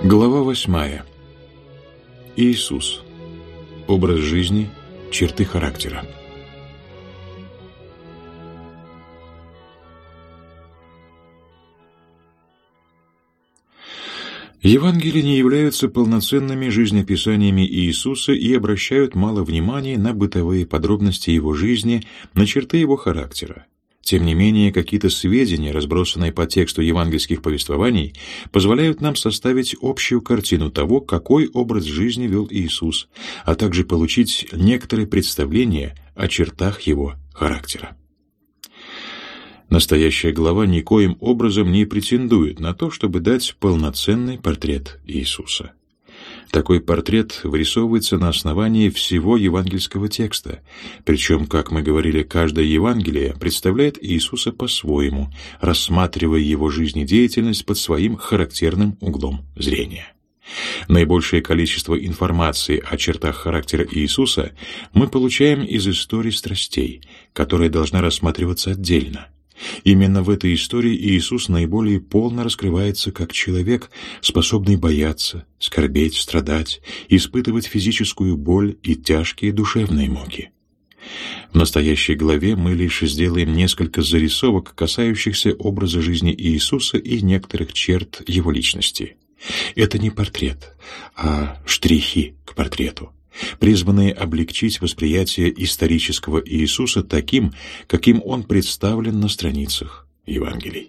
Глава 8. Иисус. Образ жизни, черты характера. Евангелия не являются полноценными жизнеописаниями Иисуса и обращают мало внимания на бытовые подробности Его жизни, на черты Его характера. Тем не менее, какие-то сведения, разбросанные по тексту евангельских повествований, позволяют нам составить общую картину того, какой образ жизни вел Иисус, а также получить некоторые представления о чертах Его характера. Настоящая глава никоим образом не претендует на то, чтобы дать полноценный портрет Иисуса. Такой портрет вырисовывается на основании всего евангельского текста, причем, как мы говорили, каждое Евангелие представляет Иисуса по-своему, рассматривая Его жизнедеятельность под своим характерным углом зрения. Наибольшее количество информации о чертах характера Иисуса мы получаем из истории страстей, которая должна рассматриваться отдельно. Именно в этой истории Иисус наиболее полно раскрывается как человек, способный бояться, скорбеть, страдать, испытывать физическую боль и тяжкие душевные муки. В настоящей главе мы лишь сделаем несколько зарисовок, касающихся образа жизни Иисуса и некоторых черт Его личности. Это не портрет, а штрихи к портрету, призванные облегчить восприятие исторического Иисуса таким, каким Он представлен на страницах Евангелий.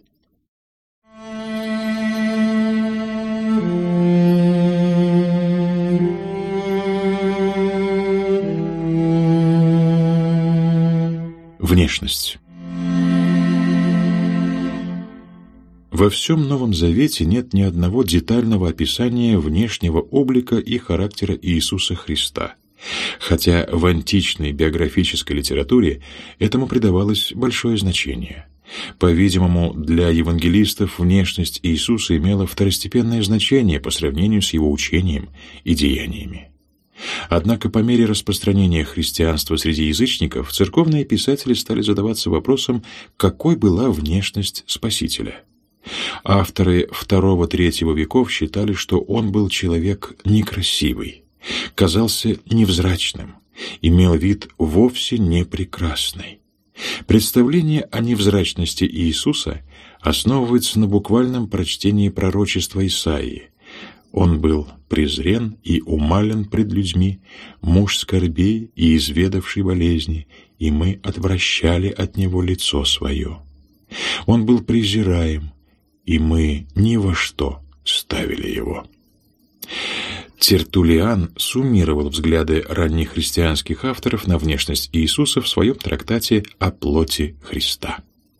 Внешность. Во всем Новом Завете нет ни одного детального описания внешнего облика и характера Иисуса Христа, хотя в античной биографической литературе этому придавалось большое значение. По-видимому, для евангелистов внешность Иисуса имела второстепенное значение по сравнению с Его учением и деяниями. Однако по мере распространения христианства среди язычников церковные писатели стали задаваться вопросом, какой была внешность Спасителя. Авторы II-III веков считали, что он был человек некрасивый, казался невзрачным, имел вид вовсе не прекрасный. Представление о невзрачности Иисуса основывается на буквальном прочтении пророчества Исаии. «Он был презрен и умален пред людьми, муж скорбей и изведавший болезни, и мы отвращали от него лицо свое. Он был презираем, и мы ни во что ставили его». Тертуллиан суммировал взгляды ранних христианских авторов на внешность Иисуса в своем трактате «О плоти Христа».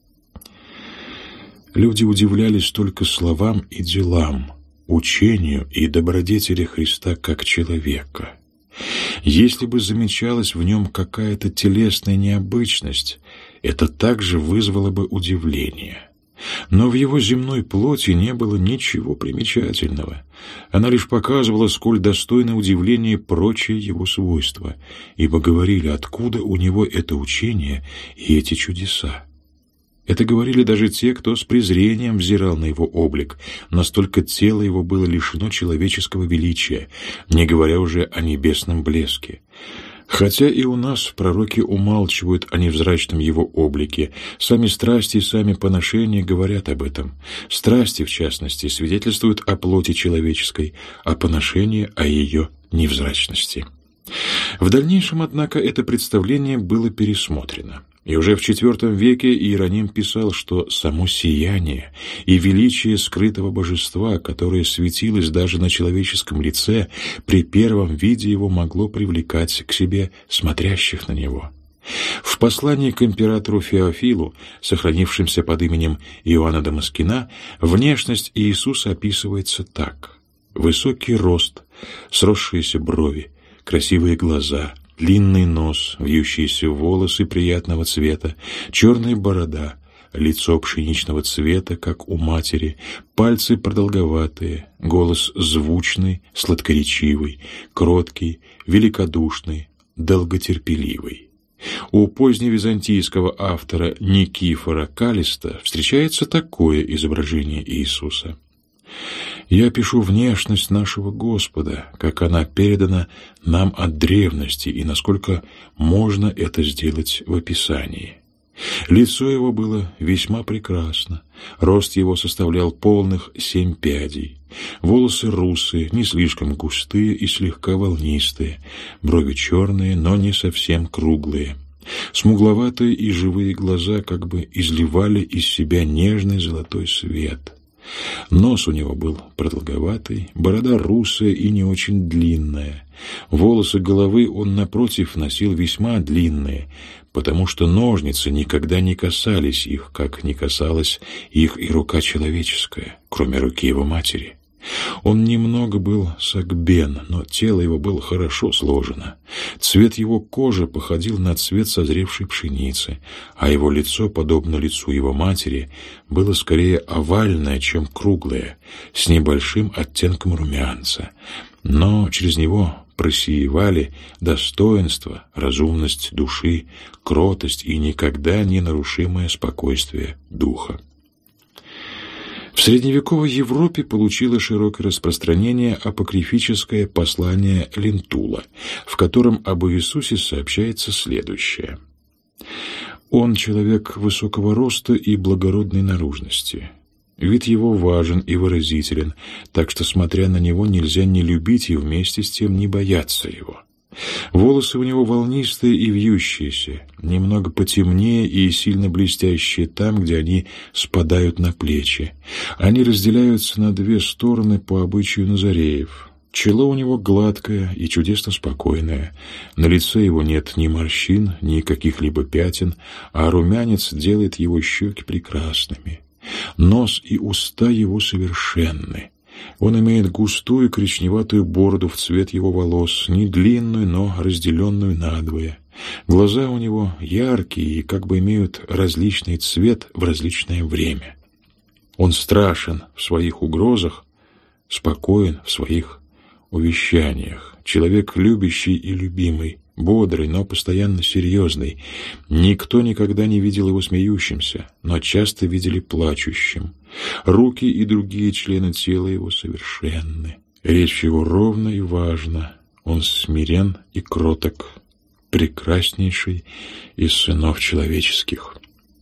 Люди удивлялись только словам и делам, учению и добродетели Христа как человека. Если бы замечалась в нем какая-то телесная необычность, это также вызвало бы удивление. Но в его земной плоти не было ничего примечательного. Она лишь показывала, сколь достойно удивления прочие его свойства, ибо говорили, откуда у него это учение и эти чудеса. Это говорили даже те, кто с презрением взирал на его облик, настолько тело его было лишено человеческого величия, не говоря уже о небесном блеске. Хотя и у нас пророки умалчивают о невзрачном его облике, сами страсти и сами поношения говорят об этом. Страсти, в частности, свидетельствуют о плоти человеческой, а поношения о ее невзрачности. В дальнейшем, однако, это представление было пересмотрено. И уже в IV веке Иероним писал, что само сияние и величие скрытого божества, которое светилось даже на человеческом лице, при первом виде его могло привлекать к себе смотрящих на него. В послании к императору Феофилу, сохранившемся под именем Иоанна Дамаскина, внешность Иисуса описывается так: высокий рост, сросшиеся брови, красивые глаза, длинный нос, вьющиеся волосы приятного цвета, черная борода, лицо пшеничного цвета, как у матери, пальцы продолговатые, голос звучный, сладкоречивый, кроткий, великодушный, долготерпеливый. У поздневизантийского автора Никифора Каллиста встречается такое изображение Иисуса. Я пишу внешность нашего Господа, как она передана нам от древности и насколько можно это сделать в описании. Лицо его было весьма прекрасно, рост его составлял полных 7 пядей, волосы русые, не слишком густые и слегка волнистые, брови черные, но не совсем круглые. Смугловатые и живые глаза как бы изливали из себя нежный золотой свет. Нос у него был продолговатый, борода русая и не очень длинная. Волосы головы он, напротив, носил весьма длинные, потому что ножницы никогда не касались их, как не касалась их и рука человеческая, кроме руки его матери. Он немного был согбен, но тело его было хорошо сложено. Цвет его кожи походил на цвет созревшей пшеницы, а его лицо, подобно лицу его матери, было скорее овальное, чем круглое, с небольшим оттенком румянца. Но через него просиявали достоинство, разумность души, кротость и никогда не нарушимое спокойствие духа. В средневековой Европе получило широкое распространение апокрифическое послание Лентула, в котором об Иисусе сообщается следующее. «Он человек высокого роста и благородной наружности. Вид его важен и выразителен, так что, смотря на него, нельзя не любить и вместе с тем не бояться его. Волосы у него волнистые и вьющиеся, немного потемнее и сильно блестящие там, где они спадают на плечи. Они разделяются на 2 стороны по обычаю назареев. Чело у него гладкое и чудесно спокойное. На лице его нет ни морщин, ни каких-либо пятен, а румянец делает его щеки прекрасными. Нос и уста его совершенны. Он имеет густую коричневатую бороду в цвет его волос, не длинную, но разделенную надвое. Глаза у него яркие и как бы имеют различный цвет в различное время. Он страшен в своих угрозах, спокоен в своих увещаниях. Человек любящий и любимый, бодрый, но постоянно серьезный. Никто никогда не видел его смеющимся, но часто видели плачущим. Руки и другие члены тела его совершенны. Речь его ровна и важна. Он смирен и кроток, прекраснейший из сынов человеческих».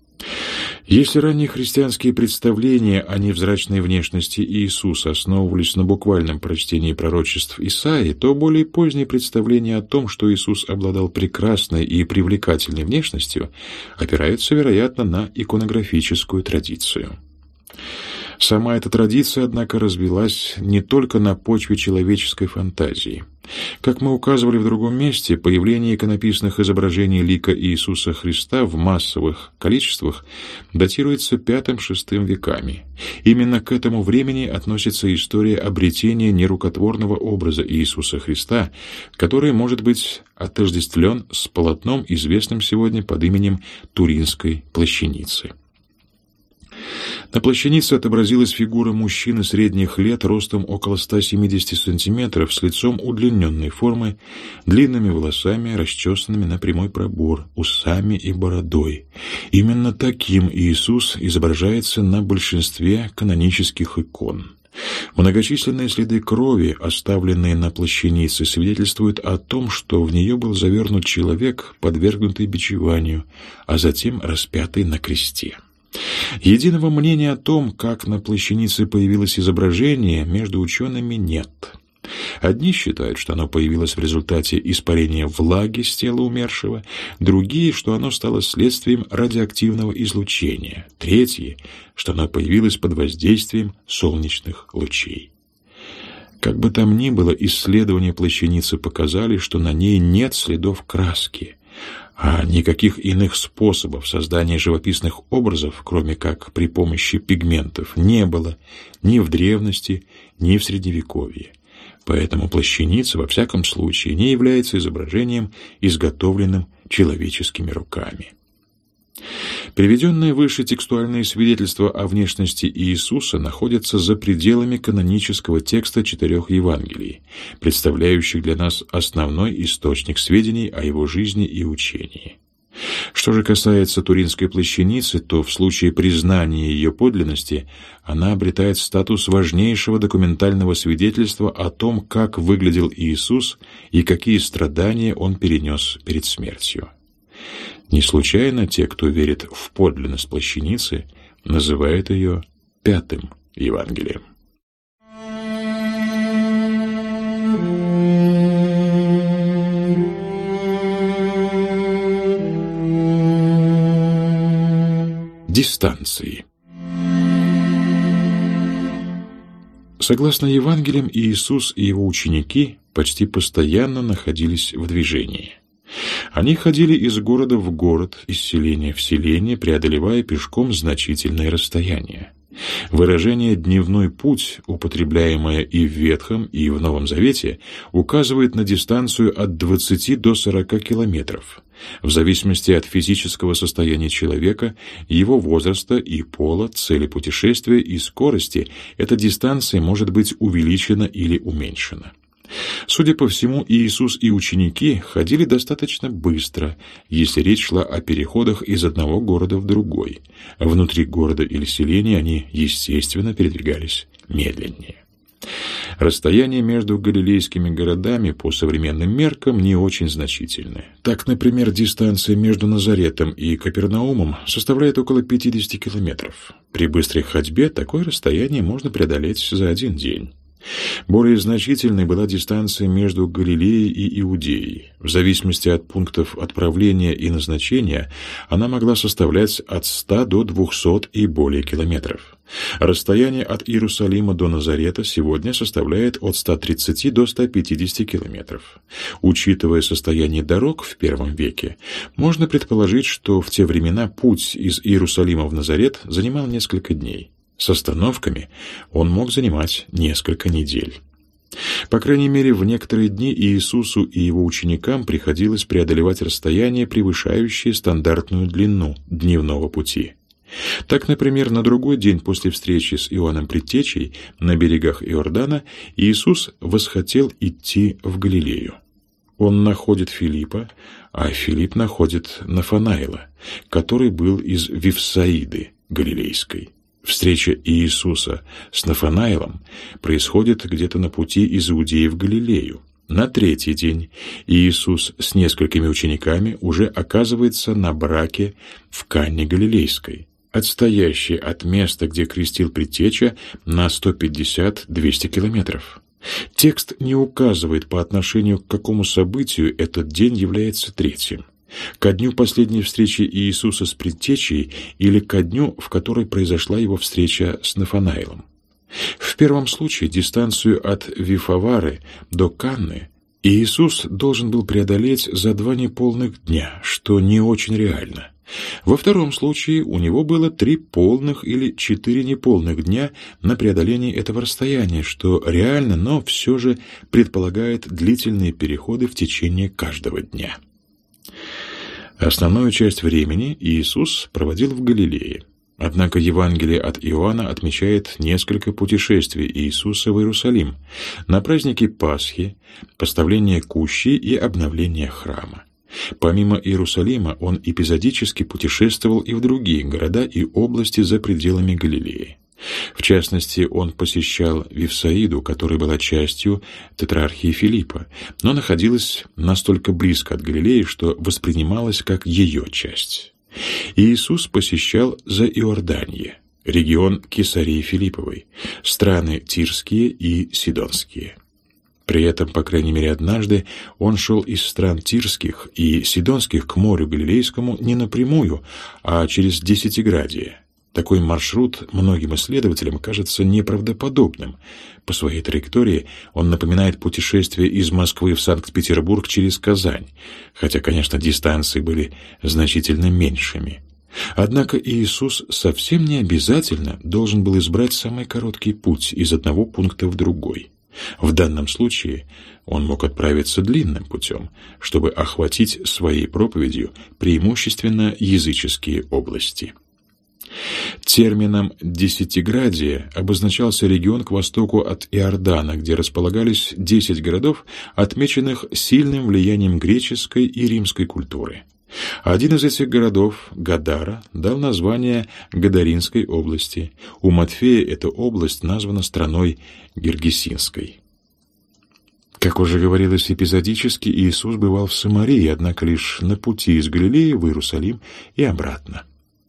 Если ранние христианские представления о невзрачной внешности Иисуса основывались на буквальном прочтении пророчеств Исаии, то более поздние представления о том, что Иисус обладал прекрасной и привлекательной внешностью, опираются, вероятно, на иконографическую традицию. Сама эта традиция, однако, развилась не только на почве человеческой фантазии. Как мы указывали в другом месте, появление иконописных изображений лика Иисуса Христа в массовых количествах датируется V-VI веками. Именно к этому времени относится история обретения нерукотворного образа Иисуса Христа, который может быть отождествлен с полотном, известным сегодня под именем Туринской плащаницы. На плащанице отобразилась фигура мужчины средних лет, ростом около 170 сантиметров, с лицом удлиненной формы, длинными волосами, расчесанными на прямой пробор, усами и бородой. Именно таким Иисус изображается на большинстве канонических икон. Многочисленные следы крови, оставленные на плащанице, свидетельствуют о том, что в нее был завернут человек, подвергнутый бичеванию, а затем распятый на кресте. Единого мнения о том, как на плащанице появилось изображение, между учеными нет. Одни считают, что оно появилось в результате испарения влаги с тела умершего, другие, что оно стало следствием радиоактивного излучения, третьи, что оно появилось под воздействием солнечных лучей. Как бы там ни было, исследования плащаницы показали, что на ней нет следов краски, а никаких иных способов создания живописных образов, кроме как при помощи пигментов, не было ни в древности, ни в Средневековье. Поэтому плащаница, во всяком случае, не является изображением, изготовленным человеческими руками. Приведенные выше текстуальные свидетельства о внешности Иисуса находятся за пределами канонического текста 4 Евангелий, представляющих для нас основной источник сведений о его жизни и учении. Что же касается Туринской плащаницы, то в случае признания ее подлинности она обретает статус важнейшего документального свидетельства о том, как выглядел Иисус и какие страдания Он перенес перед смертью. Не случайно те, кто верит в подлинность плащаницы, называют ее пятым Евангелием. Дистанции. Согласно Евангелиям, Иисус и его ученики почти постоянно находились в движении. Они ходили из города в город, из селения в селение, преодолевая пешком значительные расстояния. Выражение «дневной путь», употребляемое и в Ветхом, и в Новом Завете, указывает на дистанцию от 20 до 40 километров. В зависимости от физического состояния человека, его возраста и пола, цели путешествия и скорости, эта дистанция может быть увеличена или уменьшена. Судя по всему, Иисус и ученики ходили достаточно быстро, если речь шла о переходах из одного города в другой. Внутри города или селения они, естественно, передвигались медленнее. Расстояние между галилейскими городами по современным меркам не очень значительное. Так, например, дистанция между Назаретом и Капернаумом составляет около 50 километров. При быстрой ходьбе такое расстояние можно преодолеть за один день. Более значительной была дистанция между Галилеей и Иудеей. В зависимости от пунктов отправления и назначения она могла составлять от 100 до 200 и более километров. Расстояние от Иерусалима до Назарета сегодня составляет от 130 до 150 километров. Учитывая состояние дорог в первом веке, можно предположить, что в те времена путь из Иерусалима в Назарет занимал несколько дней. С остановками он мог занимать несколько недель. По крайней мере, в некоторые дни Иисусу и его ученикам приходилось преодолевать расстояние, превышающее стандартную длину дневного пути. Так, например, на другой день после встречи с Иоанном Предтечей на берегах Иордана Иисус восхотел идти в Галилею. Он находит Филиппа, а Филипп находит Нафанаила, который был из Вифсаиды Галилейской. Встреча Иисуса с Нафанаилом происходит где-то на пути из Иудеи в Галилею. На третий день Иисус с несколькими учениками уже оказывается на браке в Канне Галилейской, отстоящей от места, где крестил Предтеча, на 150-200 километров. Текст не указывает, по отношению к какому событию этот день является третьим. Ко дню последней встречи Иисуса с Предтечей или ко дню, в который произошла его встреча с Нафанаилом. В первом случае дистанцию от Вифавары до Канны Иисус должен был преодолеть за 2 неполных дня, что не очень реально. Во втором случае у него было 3 полных или 4 неполных дня на преодоление этого расстояния, что реально, но все же предполагает длительные переходы в течение каждого дня. Основную часть времени Иисус проводил в Галилее. Однако Евангелие от Иоанна отмечает несколько путешествий Иисуса в Иерусалим на праздники Пасхи, поставление кущи и обновление храма. Помимо Иерусалима он эпизодически путешествовал и в другие города и области за пределами Галилеи. В частности, он посещал Вифсаиду, которая была частью тетрархии Филиппа, но находилась настолько близко от Галилеи, что воспринималась как ее часть. Иисус посещал Заиорданье, регион Кесарии Филипповой, страны Тирские и Сидонские. При этом, по крайней мере однажды, он шел из стран Тирских и Сидонских к морю Галилейскому не напрямую, а через Десятиградие. Такой маршрут многим исследователям кажется неправдоподобным. По своей траектории он напоминает путешествие из Москвы в Санкт-Петербург через Казань, хотя, конечно, дистанции были значительно меньшими. Однако Иисус совсем не обязательно должен был избрать самый короткий путь из одного пункта в другой. В данном случае он мог отправиться длинным путем, чтобы охватить своей проповедью преимущественно языческие области. Термином «Десятиградие» обозначался регион к востоку от Иордана, где располагались 10 городов, отмеченных сильным влиянием греческой и римской культуры. Один из этих городов, Гадара, дал название Гадаринской области. У Матфея эта область названа страной Гергесинской. Как уже говорилось эпизодически, Иисус бывал в Самарии, однако лишь на пути из Галилеи в Иерусалим и обратно.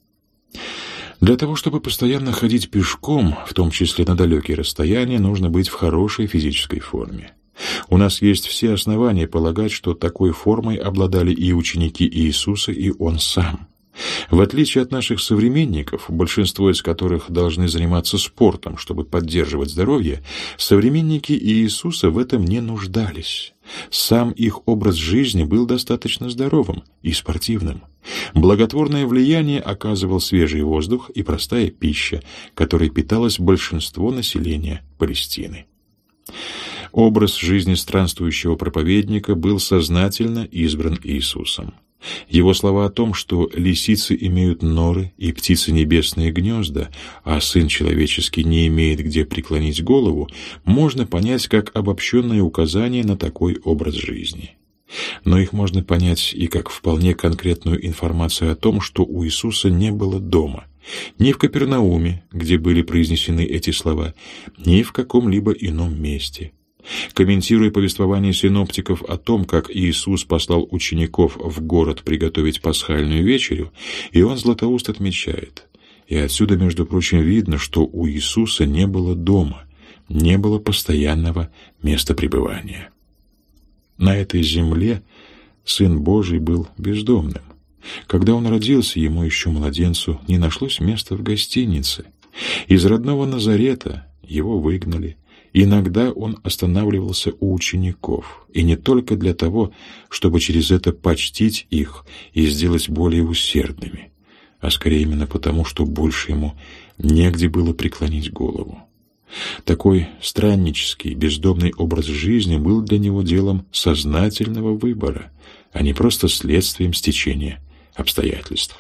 Для того, чтобы постоянно ходить пешком, в том числе на далекие расстояния, нужно быть в хорошей физической форме. У нас есть все основания полагать, что такой формой обладали и ученики Иисуса, и Он сам. В отличие от наших современников, большинство из которых должны заниматься спортом, чтобы поддерживать здоровье, современники Иисуса в этом не нуждались. Сам их образ жизни был достаточно здоровым и спортивным. Благотворное влияние оказывал свежий воздух и простая пища, которой питалось большинство населения Палестины. Образ жизни странствующего проповедника был сознательно избран Иисусом. Его слова о том, что лисицы имеют норы и птицы небесные гнезда, а Сын Человеческий не имеет где преклонить голову, можно понять как обобщенное указание на такой образ жизни. Но их можно понять и как вполне конкретную информацию о том, что у Иисуса не было дома, ни в Капернауме, где были произнесены эти слова, ни в каком-либо ином месте. Комментируя повествование синоптиков о том, как Иисус послал учеников в город приготовить пасхальную вечерю, Иоанн Златоуст отмечает: «И отсюда, между прочим, видно, что у Иисуса не было дома, не было постоянного места пребывания». На этой земле Сын Божий был бездомным. Когда Он родился, Ему еще младенцу не нашлось места в гостинице. Из родного Назарета Его выгнали. Иногда Он останавливался у учеников, и не только для того, чтобы через это почтить их и сделать более усердными, а скорее именно потому, что больше Ему негде было преклонить голову. Такой страннический, бездомный образ жизни был для Него делом сознательного выбора, а не просто следствием стечения обстоятельств.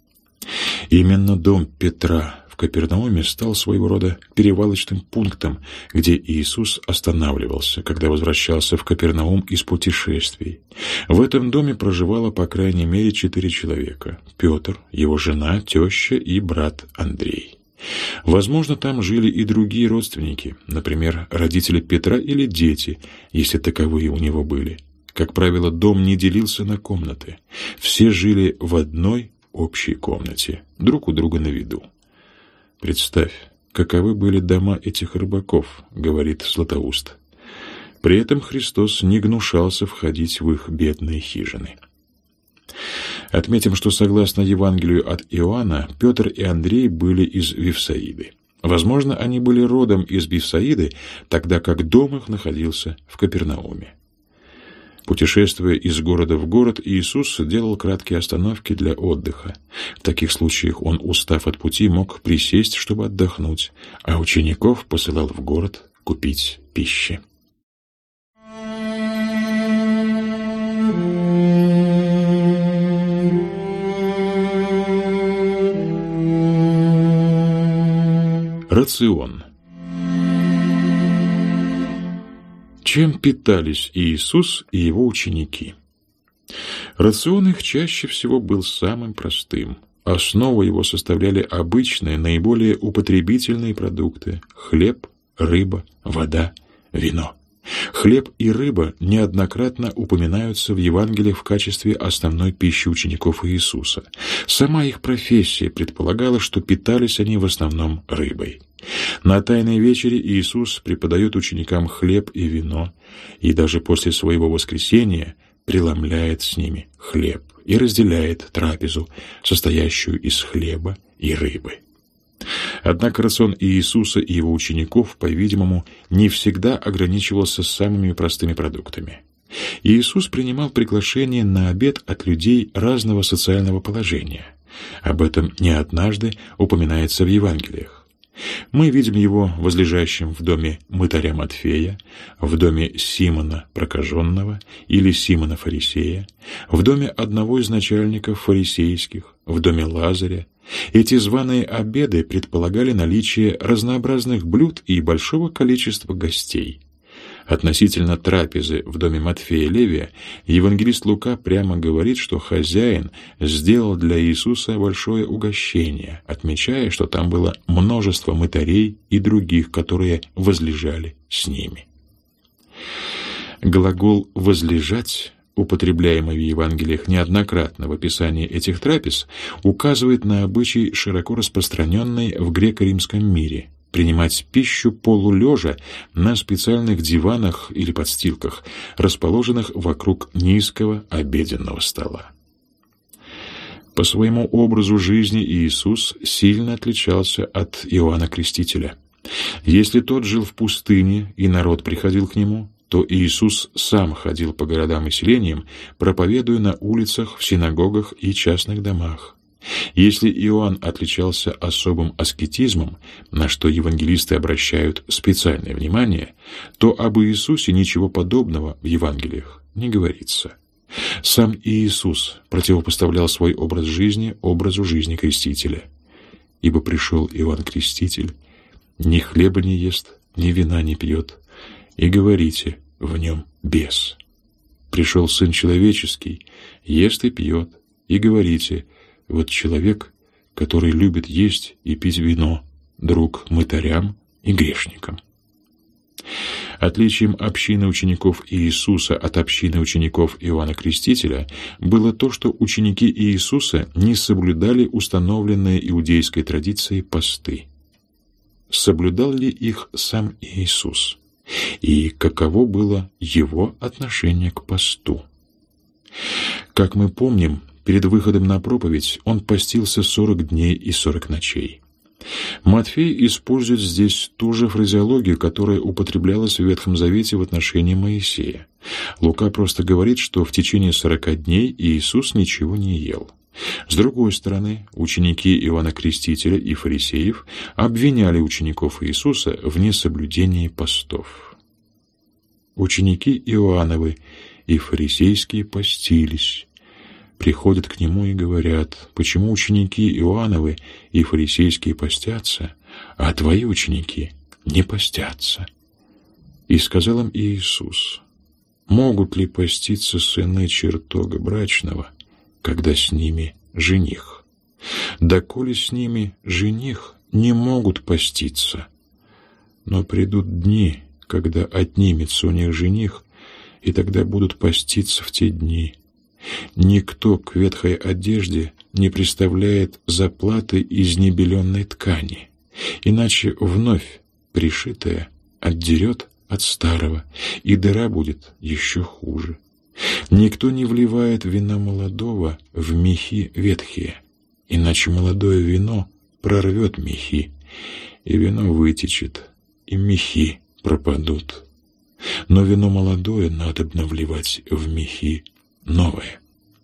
Именно дом Петра в Капернауме стал своего рода перевалочным пунктом, где Иисус останавливался, когда возвращался в Капернаум из путешествий. В этом доме проживало по крайней мере 4 человека: Петр, его жена, теща и брат Андрей. Возможно, там жили и другие родственники, например, родители Петра или дети, если таковые у него были. Как правило, дом не делился на комнаты. Все жили в одной общей комнате, друг у друга на виду. «Представь, каковы были дома этих рыбаков», — говорит Златоуст. При этом Христос не гнушался входить в их бедные хижины. Отметим, что согласно Евангелию от Иоанна, Петр и Андрей были из Вифсаиды. Возможно, они были родом из Вифсаиды, тогда как дом их находился в Капернауме. Путешествуя из города в город, Иисус делал краткие остановки для отдыха. В таких случаях Он, устав от пути, мог присесть, чтобы отдохнуть, а учеников посылал в город купить пищи. Рацион. Чем питались Иисус и Его ученики? Рацион их чаще всего был самым простым. Основу его составляли обычные, наиболее употребительные продукты – хлеб, рыба, вода, вино. Хлеб и рыба неоднократно упоминаются в Евангелиях в качестве основной пищи учеников Иисуса. Сама их профессия предполагала, что питались они в основном рыбой. На Тайной вечере Иисус преподает ученикам хлеб и вино, и даже после своего воскресения преломляет с ними хлеб и разделяет трапезу, состоящую из хлеба и рыбы. Однако рацион Иисуса и Его учеников, по-видимому, не всегда ограничивался самыми простыми продуктами. Иисус принимал приглашения на обед от людей разного социального положения. Об этом не однажды упоминается в Евангелиях. Мы видим Его возлежащим в доме мытаря Матфея, в доме Симона Прокаженного или Симона Фарисея, в доме одного из начальников фарисейских, в доме Лазаря. Эти званые обеды предполагали наличие разнообразных блюд и большого количества гостей. Относительно трапезы в доме Матфея Левия, евангелист Лука прямо говорит, что хозяин сделал для Иисуса большое угощение, отмечая, что там было множество мытарей и других, которые возлежали с ними. Глагол «возлежать», употребляемый в Евангелиях неоднократно в описании этих трапез, указывает на обычай, широко распространенный в греко-римском мире – принимать пищу полулежа на специальных диванах или подстилках, расположенных вокруг низкого обеденного стола. По своему образу жизни Иисус сильно отличался от Иоанна Крестителя. Если тот жил в пустыне и народ приходил к нему, то Иисус сам ходил по городам и селениям, проповедуя на улицах, в синагогах и частных домах. Если Иоанн отличался особым аскетизмом, на что евангелисты обращают специальное внимание, то об Иисусе ничего подобного в Евангелиях не говорится. Сам Иисус противопоставлял свой образ жизни образу жизни Крестителя. «Ибо пришел Иоанн Креститель, ни хлеба не ест, ни вина не пьет, и говорите, в нем бес. Пришел Сын Человеческий, ест и пьет, и говорите, вот человек, который любит есть и пить вино, друг мытарям и грешникам». Отличием общины учеников Иисуса от общины учеников Иоанна Крестителя было то, что ученики Иисуса не соблюдали установленные иудейской традицией посты. Соблюдал ли их сам Иисус? И каково было его отношение к посту? Как мы помним, перед выходом на проповедь он постился 40 дней и 40 ночей. Матфей использует здесь ту же фразеологию, которая употреблялась в Ветхом Завете в отношении Моисея. Лука просто говорит, что в течение 40 дней Иисус ничего не ел. С другой стороны, ученики Иоанна Крестителя и фарисеев обвиняли учеников Иисуса в несоблюдении постов. Ученики Иоанновы и фарисейские постились. Приходят к нему и говорят: почему ученики Иоанновы и фарисейские постятся, а твои ученики не постятся? И сказал им Иисус: могут ли поститься сыны чертога брачного, когда с ними жених? Доколе с ними жених, не могут поститься. Но придут дни, когда отнимется у них жених, и тогда будут поститься в те дни. Никто к ветхой одежде не приставляет заплаты из небеленной ткани, иначе вновь пришитая отдерет от старого, и дыра будет еще хуже. Никто не вливает вина молодого в мехи ветхие, иначе молодое вино прорвет мехи, и вино вытечет, и мехи пропадут. Но вино молодое надобно вливать в мехи новое.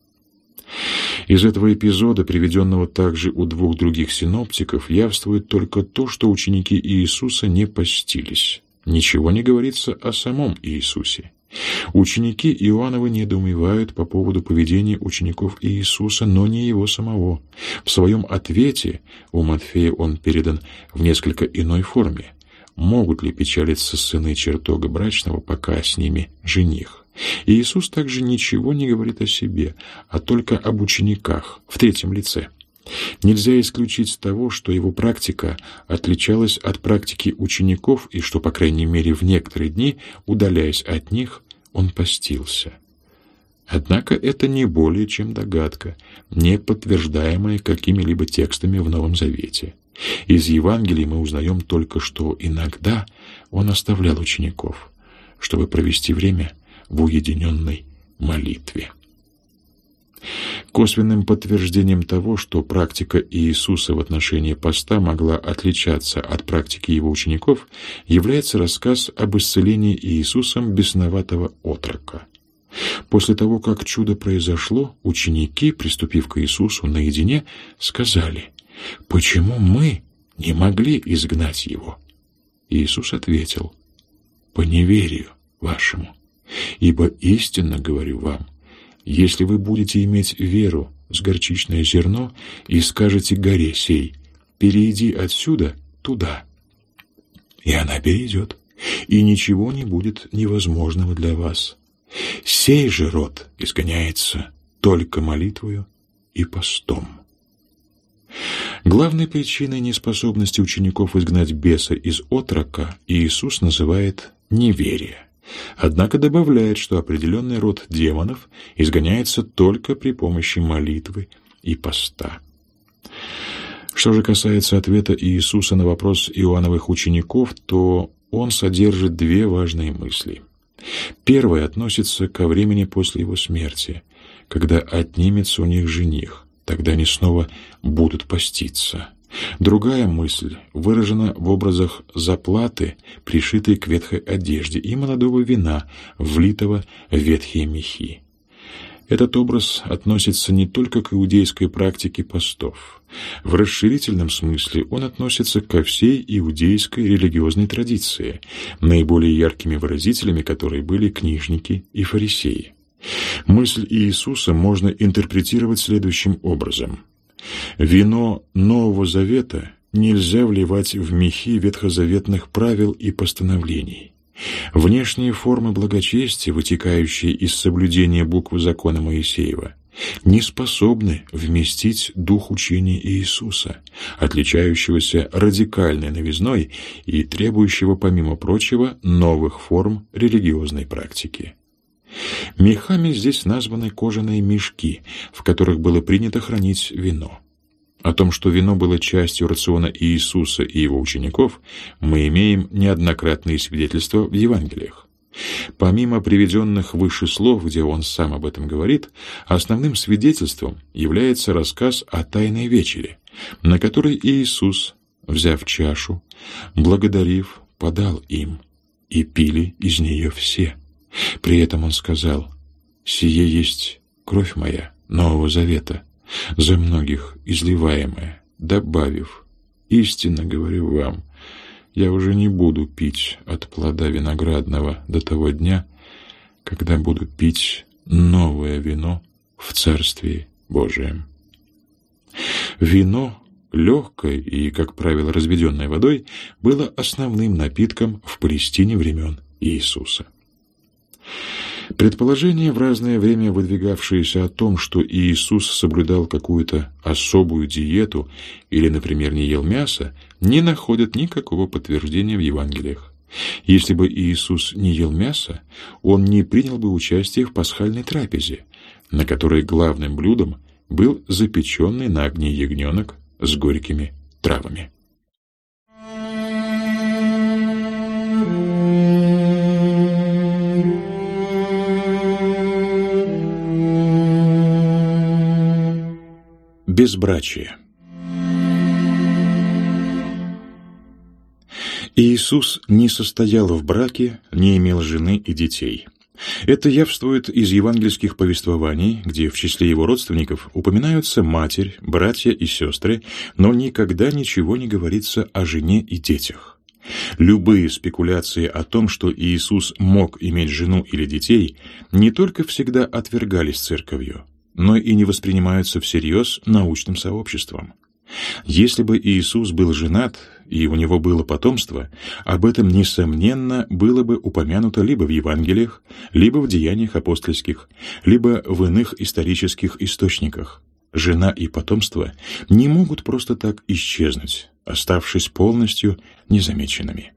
Из этого эпизода, приведенного также у двух других синоптиков, явствует только то, что ученики Иисуса не постились. Ничего не говорится о самом Иисусе. Ученики Иоанновы недоумевают по поводу поведения учеников Иисуса, но не его самого. В своем ответе у Матфея он передан в несколько иной форме. Могут ли печалиться сыны чертога брачного, пока с ними жених? И Иисус также ничего не говорит о себе, а только об учениках в третьем лице. Нельзя исключить того, что его практика отличалась от практики учеников и что, по крайней мере, в некоторые дни, удаляясь от них, он постился. Однако это не более чем догадка, не подтверждаемая какими-либо текстами в Новом Завете. Из Евангелий мы узнаем только, что иногда он оставлял учеников, чтобы провести время в уединенной молитве. Косвенным подтверждением того, что практика Иисуса в отношении поста могла отличаться от практики его учеников, является рассказ об исцелении Иисусом бесноватого отрока. После того, как чудо произошло, ученики, приступив к Иисусу наедине, сказали: «Почему мы не могли изгнать его?» Иисус ответил: «По неверию вашему. Ибо истинно говорю вам, если вы будете иметь веру с горчичное зерно и скажете горе сей: перейди отсюда туда, и она перейдет, и ничего не будет невозможного для вас. Сей же род изгоняется только молитвою и постом». Главной причиной неспособности учеников изгнать беса из отрока Иисус называет неверие. Однако добавляет, что определенный род демонов изгоняется только при помощи молитвы и поста. Что же касается ответа Иисуса на вопрос Иоанновых учеников, то он содержит две важные мысли. Первая относится ко времени после его смерти, когда отнимется у них жених. Тогда они снова будут поститься. Другая мысль выражена в образах заплаты, пришитой к ветхой одежде, и молодого вина, влитого в ветхие мехи. Этот образ относится не только к иудейской практике постов. В расширительном смысле он относится ко всей иудейской религиозной традиции, наиболее яркими выразителями которой были книжники и фарисеи. Мысль Иисуса можно интерпретировать следующим образом. Вино Нового Завета нельзя вливать в мехи ветхозаветных правил и постановлений. Внешние формы благочестия, вытекающие из соблюдения буквы закона Моисеева, не способны вместить дух учения Иисуса, отличающегося радикальной новизной и требующего, помимо прочего, новых форм религиозной практики. Мехами здесь названы кожаные мешки, в которых было принято хранить вино. О том, что вино было частью рациона Иисуса и его учеников, мы имеем неоднократные свидетельства в Евангелиях. Помимо приведенных выше слов, где он сам об этом говорит, основным свидетельством является рассказ о Тайной вечере, на которой Иисус, взяв чашу, благодарив, подал им, и пили из нее все. При этом он сказал: «Сие есть кровь моя Нового Завета, за многих изливаемая», добавив: «Истинно говорю вам, я уже не буду пить от плода виноградного до того дня, когда буду пить новое вино в Царствии Божием». Вино, легкое и, как правило, разведенное водой, было основным напитком в Палестине времен Иисуса. Предположения, в разное время выдвигавшиеся о том, что Иисус соблюдал какую-то особую диету или, например, не ел мясо, не находят никакого подтверждения в Евангелиях. Если бы Иисус не ел мясо, он не принял бы участие в пасхальной трапезе, на которой главным блюдом был запеченный на огне ягненок с горькими травами. Безбрачие. Иисус не состоял в браке, не имел жены и детей. Это явствует из евангельских повествований, где в числе его родственников упоминаются матерь, братья и сестры, но никогда ничего не говорится о жене и детях. Любые спекуляции о том, что Иисус мог иметь жену или детей, не только всегда отвергались церковью, но и не воспринимаются всерьез научным сообществом. Если бы Иисус был женат и у него было потомство, об этом, несомненно, было бы упомянуто либо в Евангелиях, либо в Деяниях апостольских, либо в иных исторических источниках. Жена и потомство не могут просто так исчезнуть, оставшись полностью незамеченными.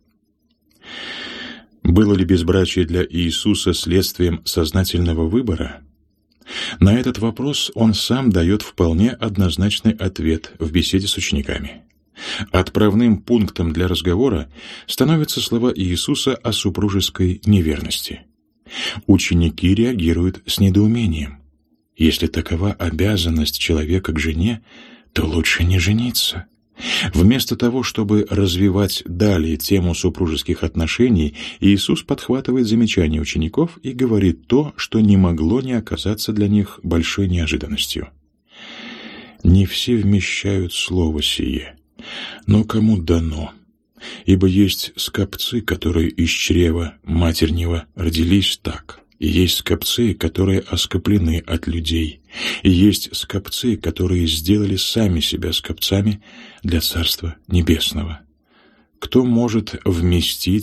Было ли безбрачие для Иисуса следствием сознательного выбора? На этот вопрос он сам дает вполне однозначный ответ в беседе с учениками. Отправным пунктом для разговора становятся слова Иисуса о супружеской неверности. Ученики реагируют с недоумением. Если такова обязанность человека к жене, то лучше не жениться. Вместо того, чтобы развивать далее тему супружеских отношений, Иисус подхватывает замечания учеников и говорит то, что не могло не оказаться для них большой неожиданностью. «Не все вмещают слово сие, но кому дано? Ибо есть скопцы, которые из чрева матернего родились так, и есть скопцы, которые оскоплены от людей, и есть скопцы, которые сделали сами себя скопцами для Царства Небесного. Кто может вместить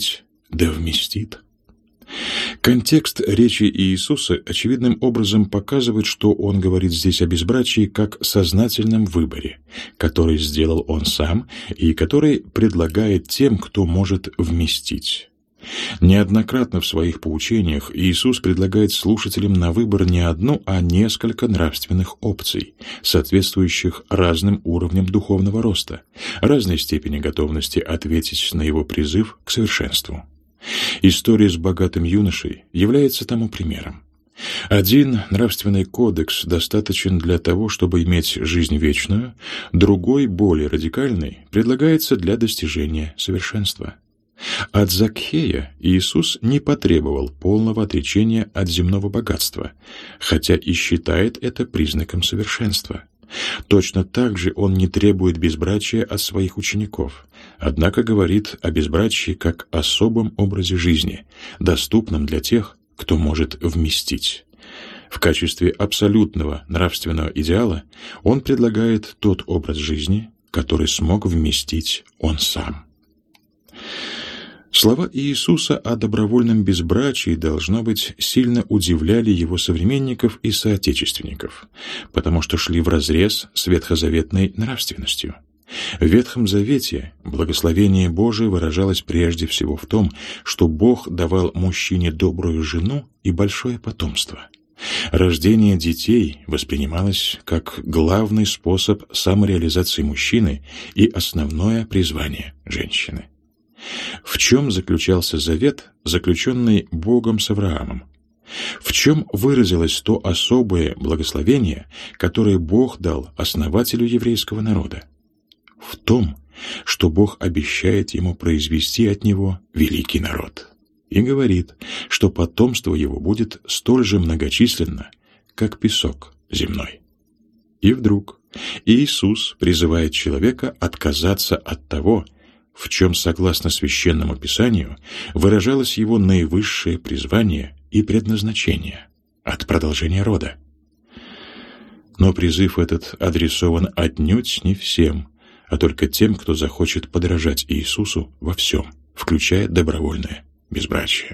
да вместит. Контекст речи Иисуса очевидным образом показывает, что Он говорит здесь о безбрачии как сознательном выборе, который сделал Он сам и который предлагает тем, кто может вместить. Неоднократно в своих поучениях Иисус предлагает слушателям на выбор не одну, а несколько нравственных опций, соответствующих разным уровням духовного роста, разной степени готовности ответить на Его призыв к совершенству. История с богатым юношей является тому примером. Один нравственный кодекс достаточен для того, чтобы иметь жизнь вечную, другой, более радикальный, предлагается для достижения совершенства. От Закхея Иисус не потребовал полного отречения от земного богатства, хотя и считает это признаком совершенства. Точно так же Он не требует безбрачия от своих учеников, однако говорит о безбрачии как особом образе жизни, доступном для тех, кто может вместить. В качестве абсолютного нравственного идеала Он предлагает тот образ жизни, который смог вместить Он сам. Слова Иисуса о добровольном безбрачии, должно быть, сильно удивляли Его современников и соотечественников, потому что шли вразрез с ветхозаветной нравственностью. В Ветхом Завете благословение Божие выражалось прежде всего в том, что Бог давал мужчине добрую жену и большое потомство. Рождение детей воспринималось как главный способ самореализации мужчины и основное призвание женщины. В чем заключался завет, заключенный Богом с Авраамом? В чем выразилось то особое благословение, которое Бог дал основателю еврейского народа? В том, что Бог обещает ему произвести от него великий народ, и говорит, что потомство его будет столь же многочисленно, как песок земной. И вдруг Иисус призывает человека отказаться от того, в чем, согласно Священному Писанию, выражалось его наивысшее призвание и предназначение от продолжения рода. Но призыв этот адресован отнюдь не всем, а только тем, кто захочет подражать Иисусу во всем, включая добровольное безбрачие.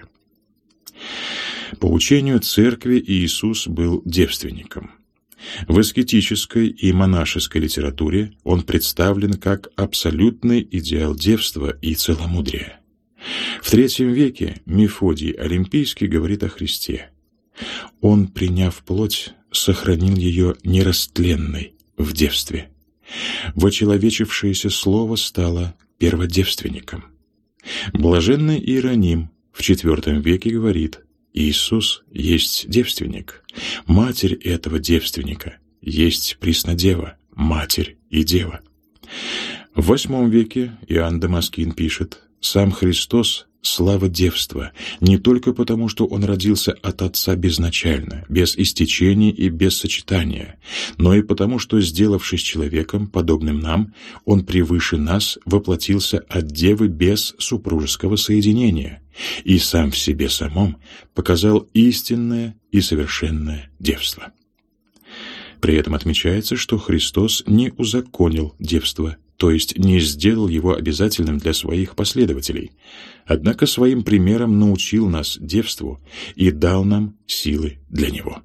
По учению Церкви Иисус был девственником. В аскетической и монашеской литературе он представлен как абсолютный идеал девства и целомудрия. В III веке Мефодий Олимпийский говорит о Христе. Он, приняв плоть, сохранил ее нерастленной в девстве. Вочеловечившееся слово стало перводевственником. Блаженный Иероним в IV веке говорит: Иисус есть девственник, матерь этого девственника есть Преснодева, матерь и дева. В VIII веке Иоанн Дамаскин пишет: «Сам Христос — слава девства, не только потому, что Он родился от Отца безначально, без истечения и без сочетания, но и потому, что, сделавшись человеком, подобным нам, Он превыше нас воплотился от Девы без супружеского соединения и сам в себе самом показал истинное и совершенное девство». При этом отмечается, что Христос не узаконил девство, то есть не сделал его обязательным для своих последователей, однако своим примером научил нас девству и дал нам силы для него.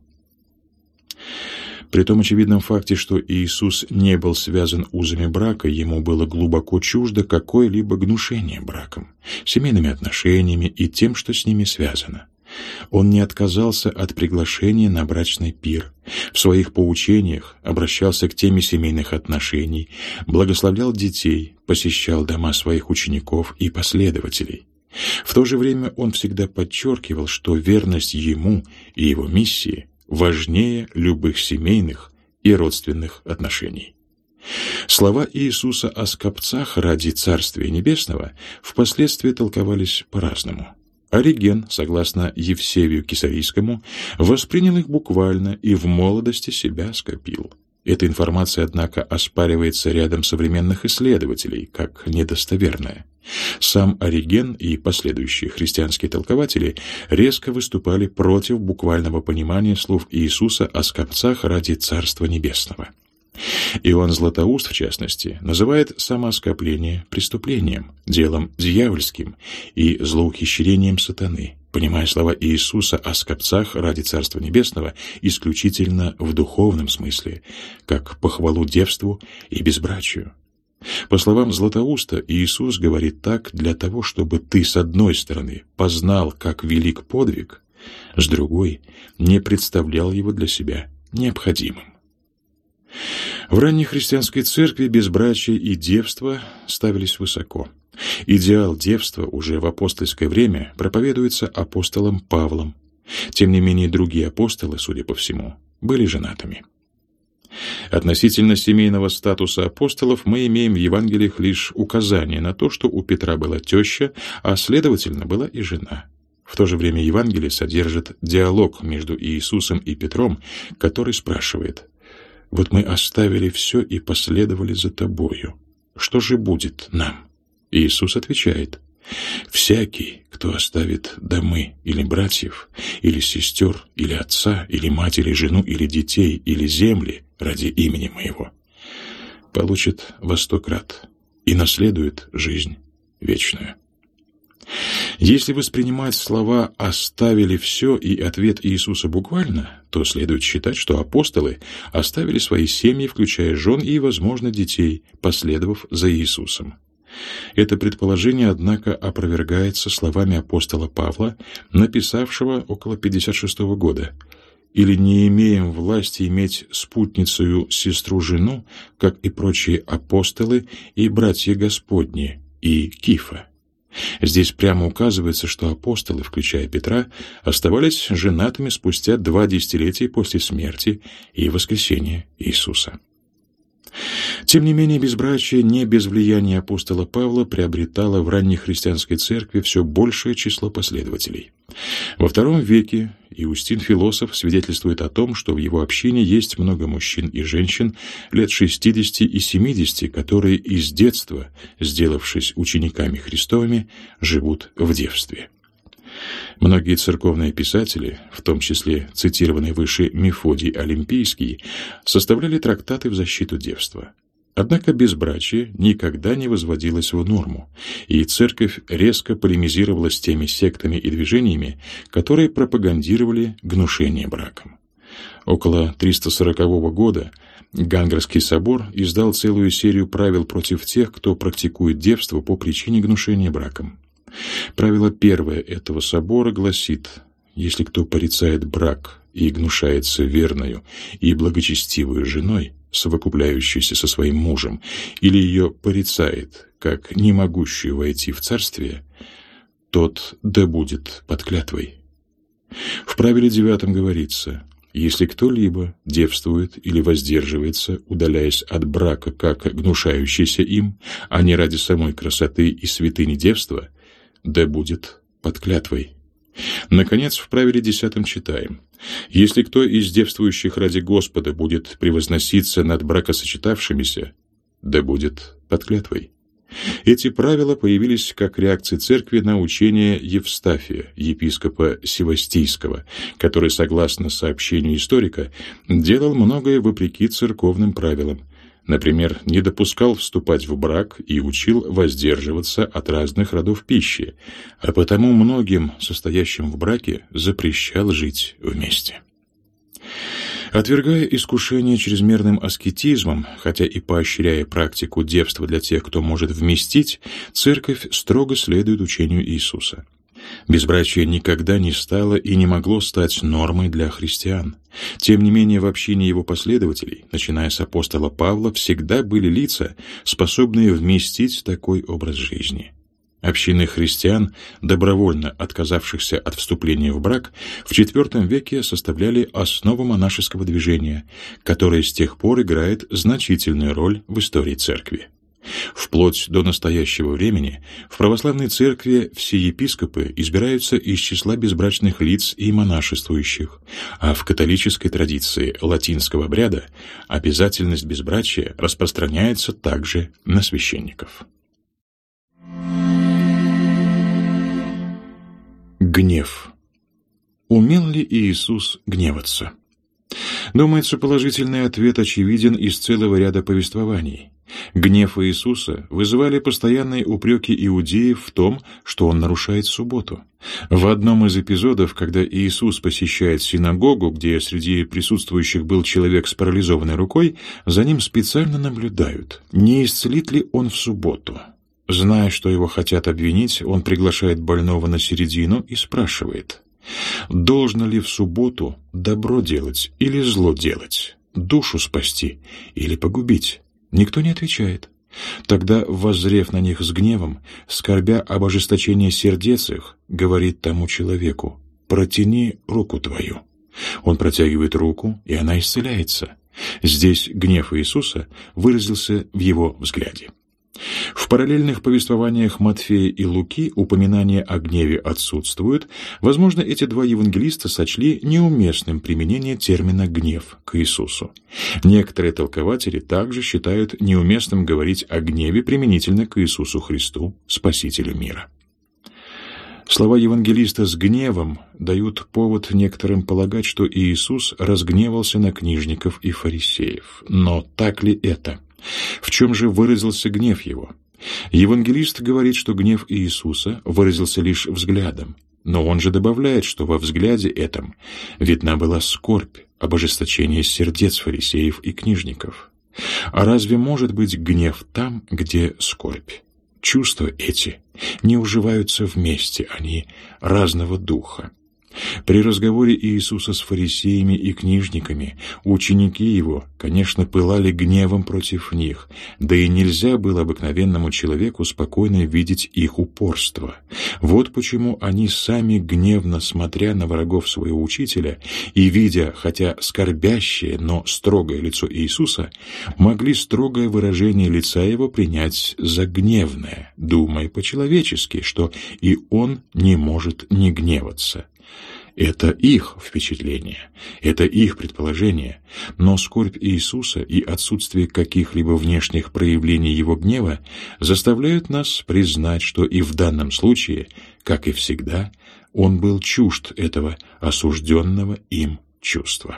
При том очевидном факте, что Иисус не был связан узами брака, ему было глубоко чуждо какое-либо гнушение браком, семейными отношениями и тем, что с ними связано. Он не отказался от приглашения на брачный пир, в своих поучениях обращался к теме семейных отношений, благословлял детей, посещал дома своих учеников и последователей. В то же время он всегда подчеркивал, что верность ему и его миссии важнее любых семейных и родственных отношений. Слова Иисуса о скопцах ради Царствия Небесного впоследствии толковались по-разному. Ориген, согласно Евсевию Кесарийскому, воспринял их буквально и в молодости себя скопил. Эта информация, однако, оспаривается рядом современных исследователей как недостоверная. Сам Ориген и последующие христианские толкователи резко выступали против буквального понимания слов Иисуса о скопцах ради Царства Небесного. Иоанн Златоуст, в частности, называет самооскопление преступлением, делом дьявольским и злоухищрением сатаны, понимая слова Иисуса о скопцах ради Царства Небесного исключительно в духовном смысле, как похвалу девству и безбрачию. По словам Златоуста, Иисус говорит так для того, чтобы ты, с одной стороны, познал, как велик подвиг, с другой — не представлял его для себя необходимым. В ранней христианской церкви безбрачие и девство ставились высоко. Идеал девства уже в апостольское время проповедуется апостолом Павлом. Тем не менее, другие апостолы, судя по всему, были женатыми. Относительно семейного статуса апостолов мы имеем в Евангелиях лишь указание на то, что у Петра была теща, а следовательно была и жена. В то же время Евангелие содержит диалог между Иисусом и Петром, который спрашивает: «Вот мы оставили все и последовали за Тобою. Что же будет нам?» Иисус отвечает: «Всякий, кто оставит домы или братьев, или сестер, или отца, или мать, или жену, или детей, или земли ради имени Моего, получит во 100 крат и наследует жизнь вечную». Если воспринимать слова «оставили все» и ответ Иисуса буквально, то следует считать, что апостолы оставили свои семьи, включая жен и, возможно, детей, последовав за Иисусом. Это предположение, однако, опровергается словами апостола Павла, написавшего около 56 года: «Или не имеем власти иметь спутницею сестру-жену, как и прочие апостолы и братья Господни, и Кифа». Здесь прямо указывается, что апостолы, включая Петра, оставались женатыми спустя 2 десятилетия после смерти и воскресения Иисуса. Тем не менее, безбрачие не без влияния апостола Павла приобретало в ранней христианской церкви все большее число последователей. Во II веке Иустин Философ свидетельствует о том, что в его общине есть много мужчин и женщин лет 60 и 70, которые из детства, сделавшись учениками Христовыми, живут в девстве. Многие церковные писатели, в том числе цитированный выше Мефодий Олимпийский, составляли трактаты в защиту девства. Однако безбрачие никогда не возводилось в норму, и церковь резко полемизировала с теми сектами и движениями, которые пропагандировали гнушение браком. Около 340 года Гангарский собор издал целую серию правил против тех, кто практикует девство по причине гнушения браком. Правило первое этого собора гласит: если кто порицает брак и гнушается верною и благочестивую женой, совокупляющейся со своим мужем, или ее порицает, как не могущую войти в царствие, тот да будет под клятвой. В правиле 9 говорится: если кто-либо девствует или воздерживается, удаляясь от брака как гнушающийся им, а не ради самой красоты и святыни девства, да будет под клятвой. Наконец, в правиле 10 читаем: если кто из девствующих ради Господа будет превозноситься над бракосочетавшимися, да будет под клятвой. Эти правила появились как реакция церкви на учение Евстафия, епископа Севастийского, который, согласно сообщению историка, делал многое вопреки церковным правилам. Например, не допускал вступать в брак и учил воздерживаться от разных родов пищи, а потому многим, состоящим в браке, запрещал жить вместе. Отвергая искушение чрезмерным аскетизмом, хотя и поощряя практику девства для тех, кто может вместить, церковь строго следует учению Иисуса. Безбрачие никогда не стало и не могло стать нормой для христиан. Тем не менее, в общине его последователей, начиная с апостола Павла, всегда были лица, способные вместить такой образ жизни. Общины христиан, добровольно отказавшихся от вступления в брак, в IV веке составляли основу монашеского движения, которое с тех пор играет значительную роль в истории церкви. Вплоть до настоящего времени в православной церкви все епископы избираются из числа безбрачных лиц и монашествующих, а в католической традиции латинского обряда обязательность безбрачия распространяется также на священников. Гнев. Умел ли Иисус гневаться? Думается, положительный ответ очевиден из целого ряда повествований. Гнев Иисуса вызывали постоянные упреки иудеев в том, что он нарушает субботу. В одном из эпизодов, когда Иисус посещает синагогу, где среди присутствующих был человек с парализованной рукой, за ним специально наблюдают, не исцелит ли он в субботу. Зная, что его хотят обвинить, он приглашает больного на середину и спрашивает: «Должно ли в субботу добро делать или зло делать, душу спасти или погубить?» Никто не отвечает. Тогда, воззрев на них с гневом, скорбя об ожесточении сердец их, говорит тому человеку: «Протяни руку твою». Он протягивает руку, и она исцеляется. Здесь гнев Иисуса выразился в его взгляде. В параллельных повествованиях Матфея и Луки упоминания о гневе отсутствуют. Возможно, эти два евангелиста сочли неуместным применение термина «гнев» к Иисусу. Некоторые толкователи также считают неуместным говорить о гневе применительно к Иисусу Христу, Спасителю мира. Слова евангелиста «с гневом» дают повод некоторым полагать, что Иисус разгневался на книжников и фарисеев. Но так ли это? В чем же выразился гнев его? Евангелист говорит, что гнев Иисуса выразился лишь взглядом, но он же добавляет, что во взгляде этом видна была скорбь об ожесточении сердец фарисеев и книжников. А разве может быть гнев там, где скорбь? Чувства эти не уживаются вместе, они разного духа. При разговоре Иисуса с фарисеями и книжниками ученики его, конечно, пылали гневом против них, да и нельзя было обыкновенному человеку спокойно видеть их упорство. Вот почему они сами, гневно смотря на врагов своего учителя и видя, хотя скорбящее, но строгое лицо Иисуса, могли строгое выражение лица его принять за гневное, думая по-человечески, что и он не может не гневаться. Это их впечатление, это их предположение, но скорбь Иисуса и отсутствие каких-либо внешних проявлений Его гнева заставляют нас признать, что и в данном случае, как и всегда, Он был чужд этого осужденного им чувства.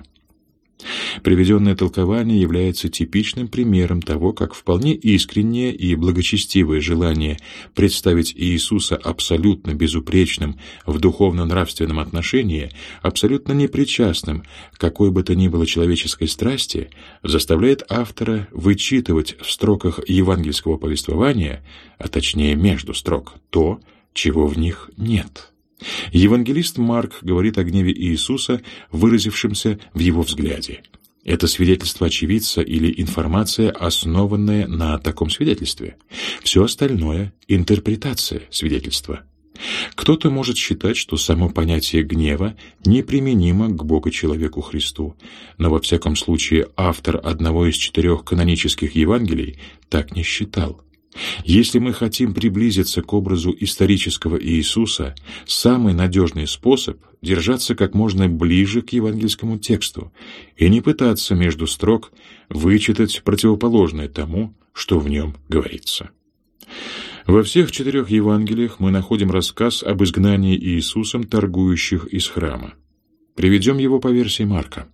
Приведенное толкование является типичным примером того, как вполне искреннее и благочестивое желание представить Иисуса абсолютно безупречным в духовно-нравственном отношении, абсолютно непричастным к какой бы то ни было человеческой страсти, заставляет автора вычитывать в строках евангельского повествования, а точнее между строк, то, чего в них нет. Евангелист Марк говорит о гневе Иисуса, выразившемся в его взгляде. Это свидетельство очевидца или информация, основанная на таком свидетельстве. Все остальное — интерпретация свидетельства. Кто-то может считать, что само понятие гнева неприменимо к Богу-человеку Христу, но во всяком случае автор одного из 4 канонических Евангелий так не считал. Если мы хотим приблизиться к образу исторического Иисуса, самый надежный способ — держаться как можно ближе к евангельскому тексту и не пытаться между строк вычитать противоположное тому, что в нем говорится. Во всех 4 Евангелиях мы находим рассказ об изгнании Иисусом торгующих из храма. Приведем его по версии Марка.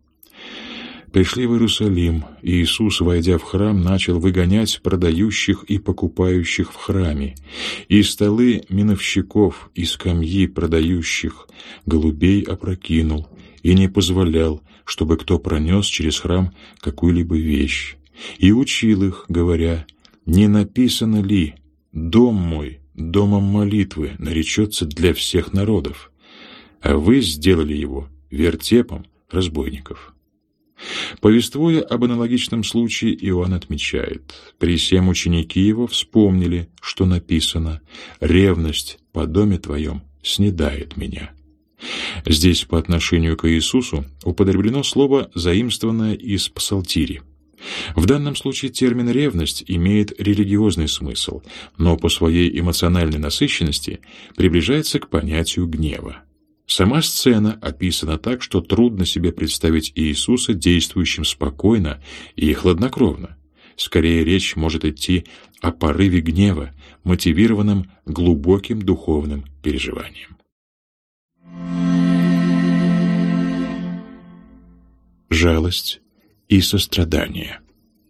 Пришли в Иерусалим, и Иисус, войдя в храм, начал выгонять продающих и покупающих в храме, и столы миновщиков, и скамьи продающих голубей опрокинул, и не позволял, чтобы кто пронес через храм какую-либо вещь, и учил их, говоря: «Не написано ли: дом мой домом молитвы наречется для всех народов, а вы сделали его вертепом разбойников». Повествуя об аналогичном случае, Иоанн отмечает: «При сем ученики его вспомнили, что написано: ревность по доме твоем снедает меня». Здесь по отношению к Иисусу употреблено слово, заимствованное из Псалтири. В данном случае термин «ревность» имеет религиозный смысл, но по своей эмоциональной насыщенности приближается к понятию гнева. Сама сцена описана так, что трудно себе представить Иисуса действующим спокойно и хладнокровно. Скорее, речь может идти о порыве гнева, мотивированном глубоким духовным переживанием. жалость и сострадание.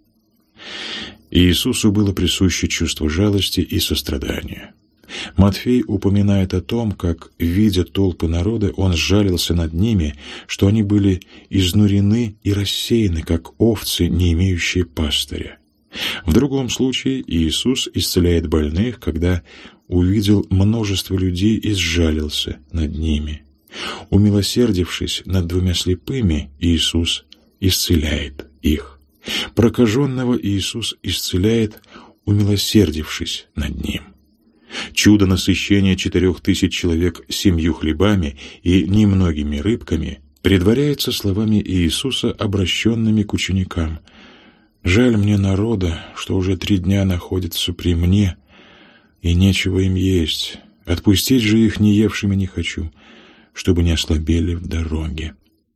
Иисусу было присуще чувство жалости и сострадания. Матфей упоминает о том, как, видя толпы народа, он сжалился над ними, что они были изнурены и рассеяны, как овцы, не имеющие пастыря. В другом случае Иисус исцеляет больных, когда увидел множество людей и сжалился над ними. Умилосердившись над 2 слепыми, Иисус исцеляет их. Прокаженного Иисус исцеляет, умилосердившись над ним. Чудо насыщения 4000 человек 7 хлебами и немногими рыбками предваряется словами Иисуса, обращенными к ученикам: «Жаль мне народа, что уже 3 дня находится при мне, и нечего им есть. Отпустить же их не евшими не хочу, чтобы не ослабели в дороге».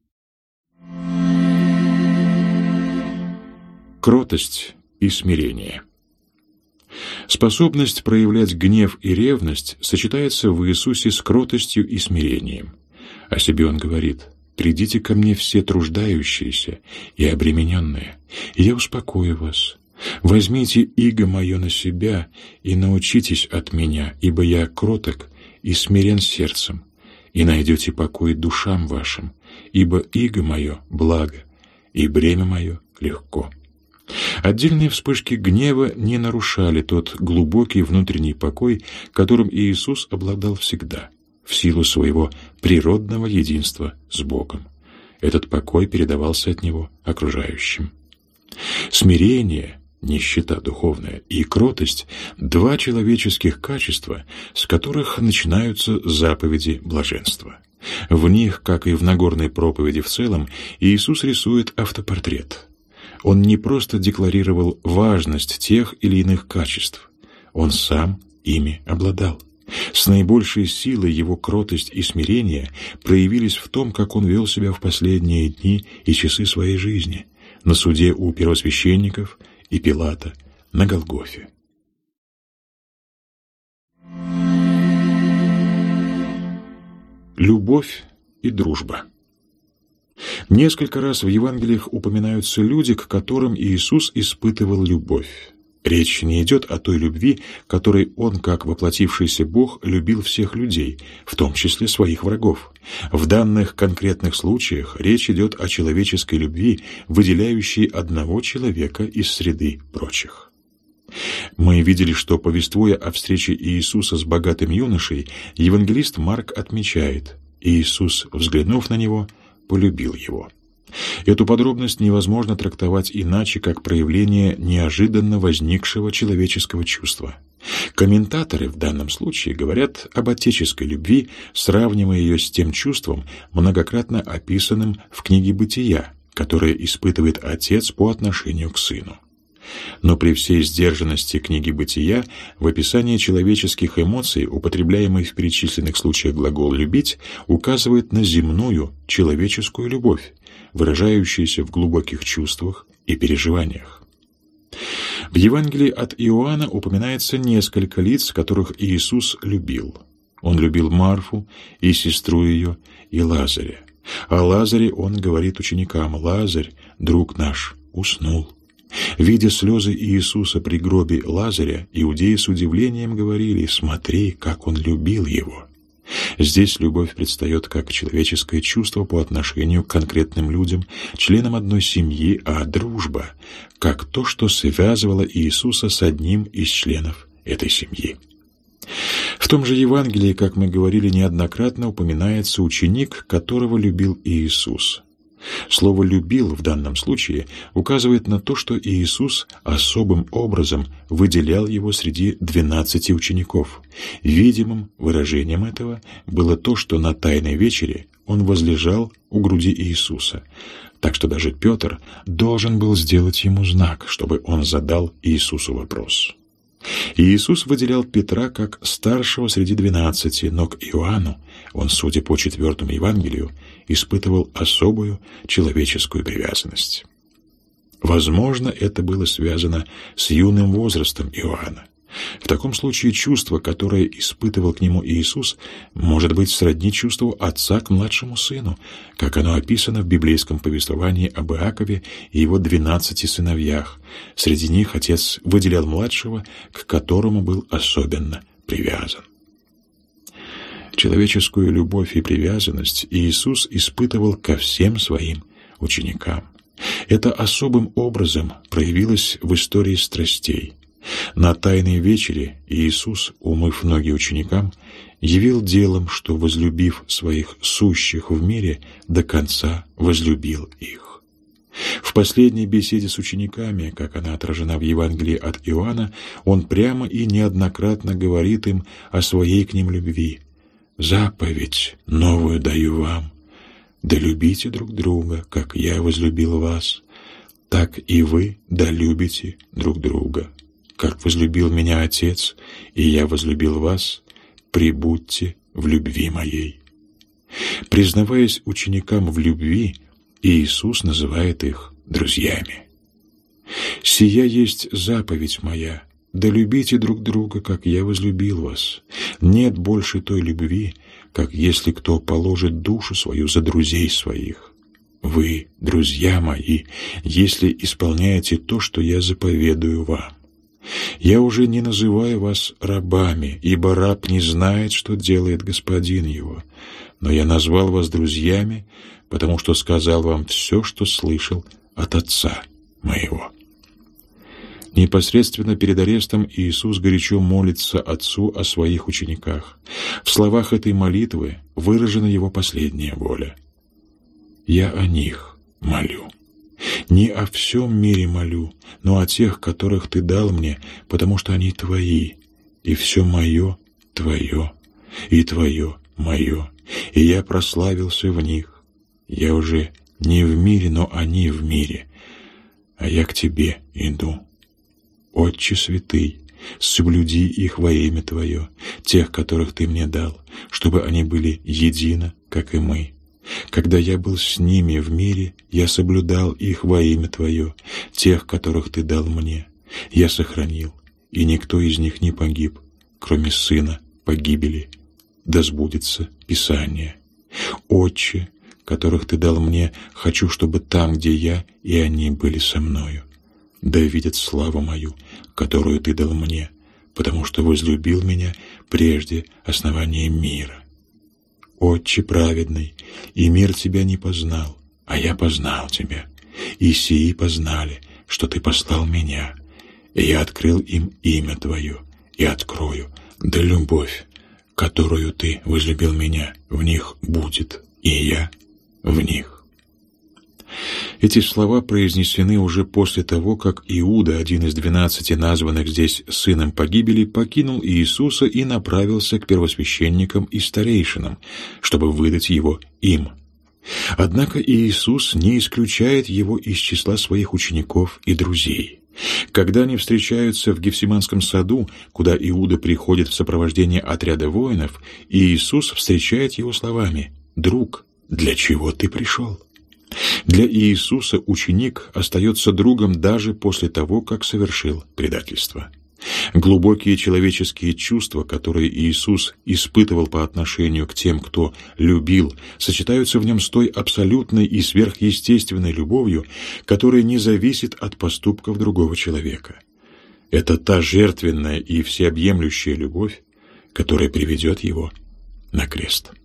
Кротость и смирение. Способность проявлять гнев и ревность сочетается в Иисусе с кротостью и смирением. О себе Он говорит: «Придите ко мне все труждающиеся и обремененные, и я успокою вас. Возьмите иго мое на себя и научитесь от меня, ибо я кроток и смирен сердцем, и найдете покой душам вашим, ибо иго мое благо, и бремя мое легко». Отдельные вспышки гнева не нарушали тот глубокий внутренний покой, которым Иисус обладал всегда, в силу своего природного единства с Богом. Этот покой передавался от Него окружающим. Смирение, нищета духовная, и кротость — 2 человеческих качества, с которых начинаются заповеди блаженства. В них, как и в Нагорной проповеди в целом, Иисус рисует автопортрет. Он не просто декларировал важность тех или иных качеств, он сам ими обладал. С наибольшей силой его кротость и смирение проявились в том, как он вел себя в последние дни и часы своей жизни, на суде у первосвященников и Пилата, на Голгофе. Любовь и дружба. Несколько раз в Евангелиях упоминаются люди, к которым Иисус испытывал любовь. Речь не идет о той любви, которой Он, как воплотившийся Бог, любил всех людей, в том числе своих врагов. В данных конкретных случаях речь идет о человеческой любви, выделяющей одного человека из среды прочих. Мы видели, что, повествуя о встрече Иисуса с богатым юношей, евангелист Марк отмечает: «Иисус, взглянув на него, полюбил его». Эту подробность невозможно трактовать иначе, как проявление неожиданно возникшего человеческого чувства. Комментаторы в данном случае говорят об отеческой любви, сравнивая ее с тем чувством, многократно описанным в книге «Бытия», которое испытывает отец по отношению к сыну. Но при всей сдержанности книги «Бытия» в описании человеческих эмоций, употребляемый в перечисленных случаях глагол «любить», указывает на земную человеческую любовь, выражающуюся в глубоких чувствах и переживаниях. В Евангелии от Иоанна упоминается несколько лиц, которых Иисус любил. Он любил Марфу и сестру ее, и Лазаря. О Лазаре он говорит ученикам: «Лазарь, друг наш, уснул». Видя слезы Иисуса при гробе Лазаря, иудеи с удивлением говорили: «Смотри, как он любил его». Здесь любовь предстает как человеческое чувство по отношению к конкретным людям, членам одной семьи, а дружба — как то, что связывало Иисуса с одним из членов этой семьи. В том же Евангелии, как мы говорили, неоднократно упоминается ученик, которого любил Иисус. Слово «любил» в данном случае указывает на то, что Иисус особым образом выделял его среди 12 учеников. Видимым выражением этого было то, что на Тайной вечере он возлежал у груди Иисуса, так что даже Петр должен был сделать ему знак, чтобы он задал Иисусу вопрос. Иисус выделял Петра как старшего среди 12, но к Иоанну он, судя по 4 Евангелию, испытывал особую человеческую привязанность. Возможно, это было связано с юным возрастом Иоанна. В таком случае чувство, которое испытывал к нему Иисус, может быть сродни чувству отца к младшему сыну, как оно описано в библейском повествовании об Иакове и его 12 сыновьях. Среди них отец выделял младшего, к которому был особенно привязан. Человеческую любовь и привязанность Иисус испытывал ко всем своим ученикам. Это особым образом проявилось в истории страстей. На Тайной вечере Иисус, умыв ноги ученикам, явил делом, что, возлюбив своих сущих в мире, до конца возлюбил их. В последней беседе с учениками, как она отражена в Евангелии от Иоанна, Он прямо и неоднократно говорит им о своей к ним любви. «Заповедь новую даю вам, да любите друг друга, как я возлюбил вас, так и вы да любите друг друга. Как возлюбил меня Отец, и я возлюбил вас, пребудьте в любви моей». Признаваясь ученикам в любви, Иисус называет их друзьями. «Сия есть заповедь моя, да любите друг друга, как я возлюбил вас. Нет больше той любви, как если кто положит душу свою за друзей своих. Вы, друзья мои, если исполняете то, что я заповедую вам. Я уже не называю вас рабами, ибо раб не знает, что делает господин его, но я назвал вас друзьями, потому что сказал вам все, что слышал от Отца моего». Непосредственно перед арестом Иисус горячо молится Отцу о своих учениках. В словах этой молитвы выражена Его последняя воля. «Я о них молю. Не о всем мире молю, но о тех, которых Ты дал мне, потому что они Твои, и все мое Твое, и Твое мое, и я прославился в них. Я уже не в мире, но они в мире, а я к Тебе иду. Отче святый, соблюди их во имя Твое, тех, которых Ты мне дал, чтобы они были едино, как и мы. Когда я был с ними в мире, я соблюдал их во имя Твое, тех, которых Ты дал мне. Я сохранил, и никто из них не погиб, кроме сына погибели. Да сбудется Писание. Отче, которых Ты дал мне, хочу, чтобы там, где я, и они были со мною. Да видят славу мою, которую Ты дал мне, потому что возлюбил меня прежде основания мира. Отче праведный, и мир Тебя не познал, а я познал Тебя, и сии познали, что Ты послал меня, и я открыл им имя Твое, и открою, да любовь, которую Ты возлюбил меня, в них будет, и я в них». Эти слова произнесены уже после того, как Иуда, один из 12 названных здесь сыном погибели, покинул Иисуса и направился к первосвященникам и старейшинам, чтобы выдать его им. Однако Иисус не исключает его из числа своих учеников и друзей. Когда они встречаются в Гефсиманском саду, куда Иуда приходит в сопровождении отряда воинов, Иисус встречает его словами: «Друг, для чего ты пришел?» Для Иисуса ученик остается другом даже после того, как совершил предательство. Глубокие человеческие чувства, которые Иисус испытывал по отношению к тем, кто любил, сочетаются в нем с той абсолютной и сверхъестественной любовью, которая не зависит от поступков другого человека. Это та жертвенная и всеобъемлющая любовь, которая приведет его на крест.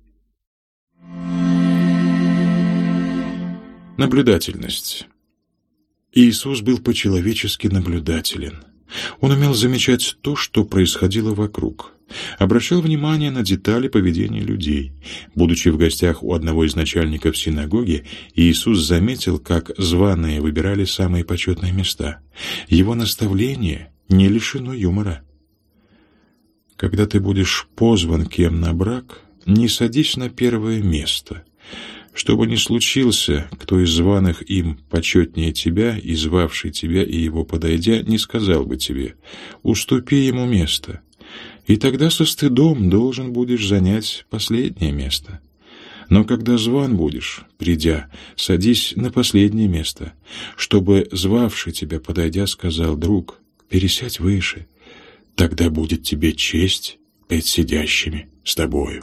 Наблюдательность. Иисус был по-человечески наблюдателен. Он умел замечать то, что происходило вокруг, обращал внимание на детали поведения людей. Будучи в гостях у одного из начальников синагоги, Иисус заметил, как званые выбирали самые почетные места. Его наставление не лишено юмора. Когда ты будешь позван кем на брак, не садись на первое место. Что бы ни случился, кто из званых им почетнее тебя, и звавший тебя и его подойдя, не сказал бы тебе: «Уступи ему место», и тогда со стыдом должен будешь занять последнее место. Но когда зван будешь, придя, садись на последнее место, чтобы звавший тебя подойдя сказал: «Друг, пересядь выше, тогда будет тебе честь пред сидящими с тобою.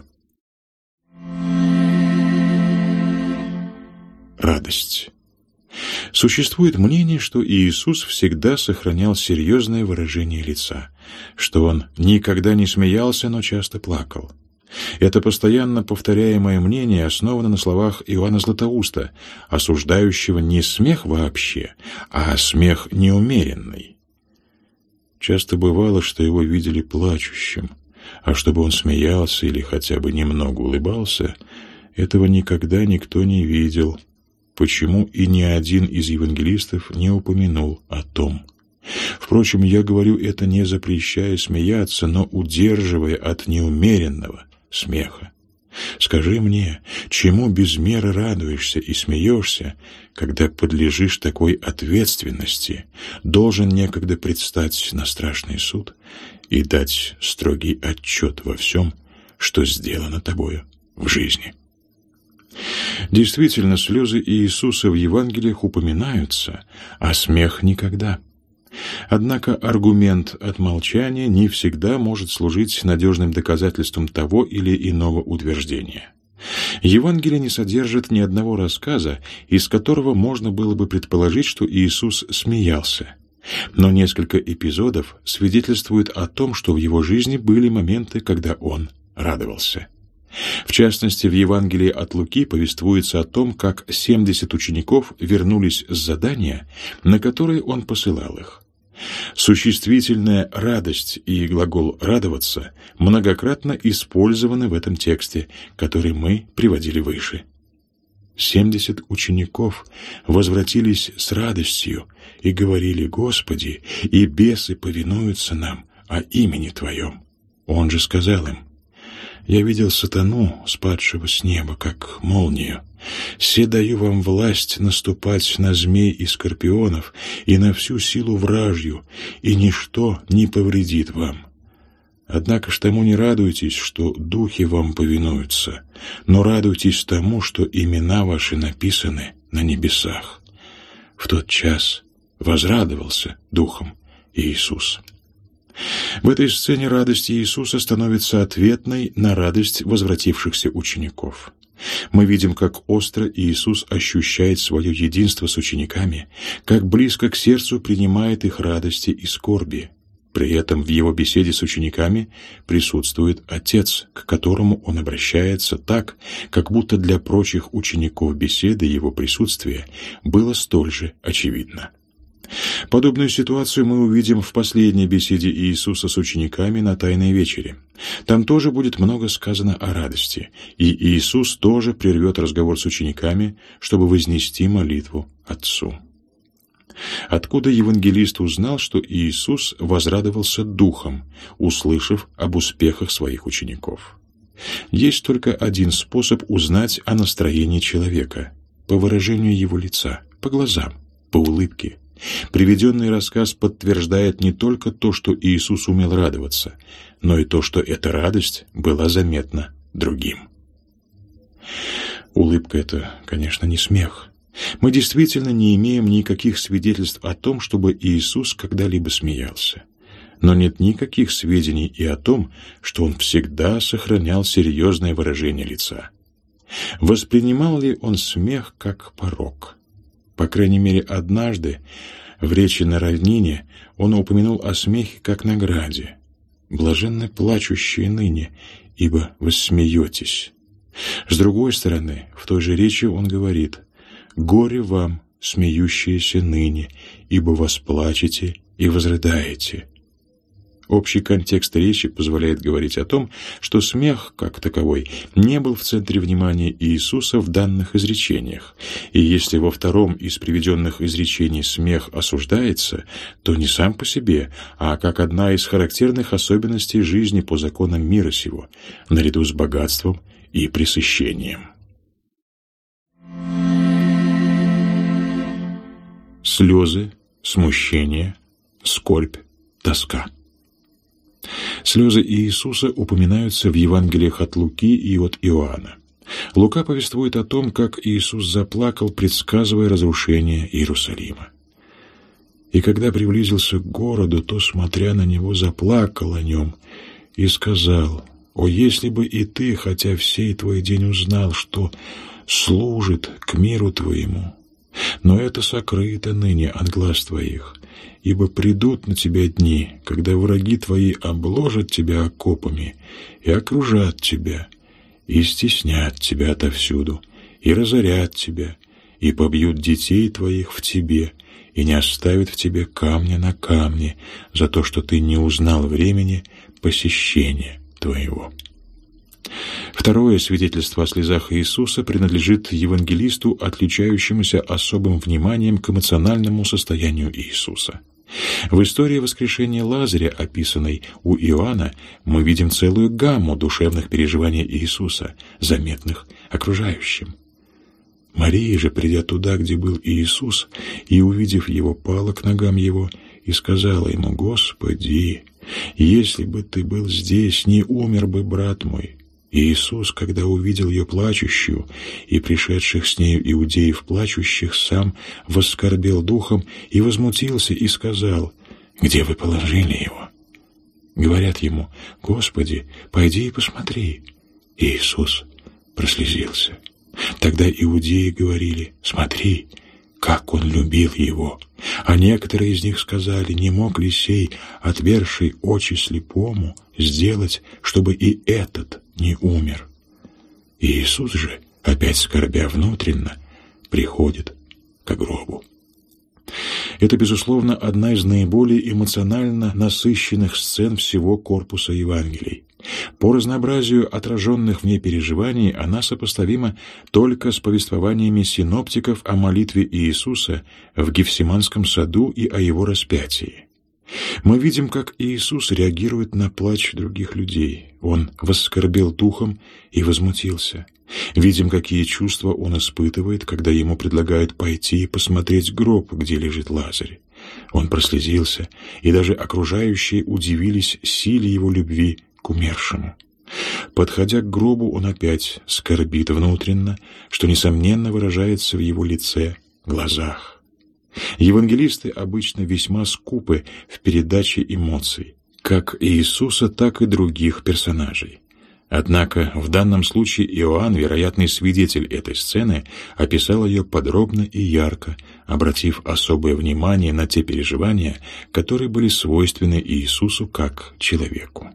Радость. Существует мнение, что Иисус всегда сохранял серьезное выражение лица, что Он никогда не смеялся, но часто плакал. Это постоянно повторяемое мнение основано на словах Иоанна Златоуста, осуждающего не смех вообще, а смех неумеренный. Часто бывало, что его видели плачущим, а чтобы он смеялся или хотя бы немного улыбался, этого никогда никто не видел. Почему и ни один из евангелистов не упомянул о том? Впрочем, я говорю это не запрещая смеяться, но удерживая от неумеренного смеха. Скажи мне, чему без меры радуешься и смеешься, когда подлежишь такой ответственности, должен некогда предстать на страшный суд и дать строгий отчет во всем, что сделано тобою в жизни? Действительно, слезы Иисуса в Евангелиях упоминаются, а смех никогда. Однако аргумент от молчания не всегда может служить надежным доказательством того или иного утверждения. Евангелие не содержит ни одного рассказа, из которого можно было бы предположить, что Иисус смеялся. Но несколько эпизодов свидетельствуют о том, что в его жизни были моменты, когда он радовался. В частности, в Евангелии от Луки повествуется о том, как 70 учеников вернулись с задания, на которое он посылал их. Существительная «радость» и глагол «радоваться» многократно использованы в этом тексте, который мы приводили выше. 70 учеников возвратились с радостью и говорили: «Господи, и бесы повинуются нам о имени Твоем». Он же сказал им: «Я видел сатану, спадшего с неба, как молнию. Се даю вам власть наступать на змей и скорпионов и на всю силу вражью, и ничто не повредит вам. Однако ж тому не радуйтесь, что духи вам повинуются, но радуйтесь тому, что имена ваши написаны на небесах». В тот час возрадовался духом Иисус. В этой сцене радость Иисуса становится ответной на радость возвратившихся учеников. Мы видим, как остро Иисус ощущает свое единство с учениками, как близко к сердцу принимает их радости и скорби. При этом в его беседе с учениками присутствует Отец, к которому он обращается так, как будто для прочих учеников беседы его присутствие было столь же очевидно. Подобную ситуацию мы увидим в последней беседе Иисуса с учениками на Тайной вечере. Там тоже будет много сказано о радости, и Иисус тоже прервет разговор с учениками, чтобы вознести молитву Отцу. Откуда евангелист узнал, что Иисус возрадовался духом, услышав об успехах своих учеников? Есть только один способ узнать о настроении человека – по выражению его лица, по глазам, по улыбке. Приведенный рассказ подтверждает не только то, что Иисус умел радоваться, но и то, что эта радость была заметна другим. Улыбка — это, конечно, не смех. Мы действительно не имеем никаких свидетельств о том, чтобы Иисус когда-либо смеялся. Но нет никаких сведений и о том, что Он всегда сохранял серьезное выражение лица. Воспринимал ли Он смех как порок? По крайней мере, однажды в речи на равнине он упомянул о смехе как награде. «Блаженны плачущие ныне, ибо воссмеетесь». С другой стороны, в той же речи он говорит: «Горе вам, смеющиеся ныне, ибо восплачете и возрыдаете». Общий контекст речи позволяет говорить о том, что смех, как таковой, не был в центре внимания Иисуса в данных изречениях, и если во втором из приведенных изречений смех осуждается, то не сам по себе, а как одна из характерных особенностей жизни по законам мира сего, наряду с богатством и пресыщением. Слезы, смущение, скорбь, тоска. Слезы Иисуса упоминаются в Евангелиях от Луки и от Иоанна. Лука повествует о том, как Иисус заплакал, предсказывая разрушение Иерусалима. И когда приблизился к городу, то, смотря на него, заплакал о нем и сказал: «О, если бы и ты, хотя всей твой день, узнал, что служит к миру твоему! Но это сокрыто ныне от глаз твоих, ибо придут на тебя дни, когда враги твои обложат тебя окопами и окружат тебя, и стеснят тебя отовсюду, и разорят тебя, и побьют детей твоих в тебе, и не оставят в тебе камня на камне за то, что ты не узнал времени посещения твоего». Второе свидетельство о слезах Иисуса принадлежит евангелисту, отличающемуся особым вниманием к эмоциональному состоянию Иисуса. В истории воскрешения Лазаря, описанной у Иоанна, мы видим целую гамму душевных переживаний Иисуса, заметных окружающим. Мария же, придя туда, где был Иисус, и, увидев его, пала к ногам его и сказала ему: «Господи, если бы ты был здесь, не умер бы брат мой». И Иисус, когда увидел ее плачущую и пришедших с нею иудеев плачущих, сам воскорбел духом и возмутился и сказал: «Где вы положили его?» Говорят ему: «Господи, пойди и посмотри». И Иисус прослезился. Тогда иудеи говорили: «Смотри, как он любил его». А некоторые из них сказали: «Не мог ли сей, отверший очи слепому, сделать, чтобы и этот не умер?» И Иисус же, опять скорбя внутренно, приходит к гробу. Это, безусловно, одна из наиболее эмоционально насыщенных сцен всего корпуса Евангелий. По разнообразию отраженных в ней переживаний она сопоставима только с повествованиями синоптиков о молитве Иисуса в Гефсиманском саду и о его распятии. Мы видим, как Иисус реагирует на плач других людей. Он воскорбел духом и возмутился. Видим, какие чувства он испытывает, когда ему предлагают пойти и посмотреть гроб, где лежит Лазарь. Он прослезился, и даже окружающие удивились силе его любви к умершему. Подходя к гробу, он опять скорбит внутренно, что, несомненно, выражается в его лице, глазах. Евангелисты обычно весьма скупы в передаче эмоций, как Иисуса, так и других персонажей. Однако в данном случае Иоанн, вероятный свидетель этой сцены, описал ее подробно и ярко, обратив особое внимание на те переживания, которые были свойственны Иисусу как человеку.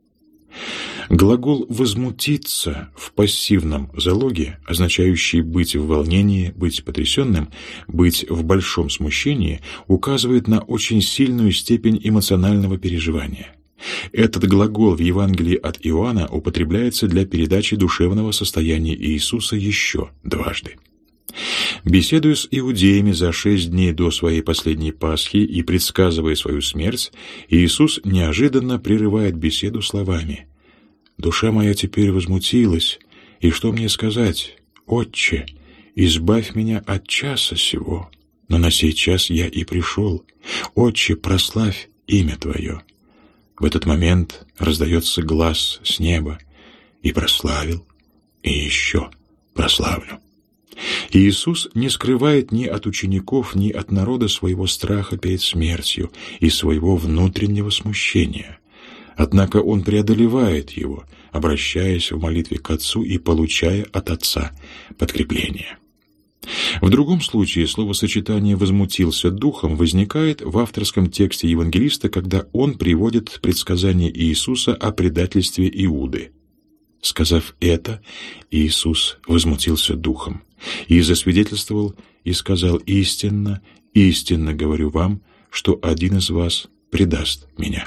Глагол «возмутиться» в пассивном залоге, означающий быть в волнении, быть потрясенным, быть в большом смущении, указывает на очень сильную степень эмоционального переживания. Этот глагол в Евангелии от Иоанна употребляется для передачи душевного состояния Иисуса еще дважды. Беседуя с иудеями за 6 дней до своей последней Пасхи и предсказывая свою смерть, Иисус неожиданно прерывает беседу словами: «Душа моя теперь возмутилась, и что мне сказать? Отче, избавь меня от часа сего, но на сей час я и пришел. Отче, прославь имя Твое». В этот момент раздается глас с неба: «И прославил, и еще прославлю». Иисус не скрывает ни от учеников, ни от народа своего страха перед смертью и своего внутреннего смущения. Однако Он преодолевает его, обращаясь в молитве к Отцу и получая от Отца подкрепление. В другом случае словосочетание «возмутился духом» возникает в авторском тексте евангелиста, когда он приводит предсказание Иисуса о предательстве Иуды. Сказав это, Иисус возмутился духом и засвидетельствовал и сказал: «Истинно, истинно говорю вам, что один из вас предаст меня».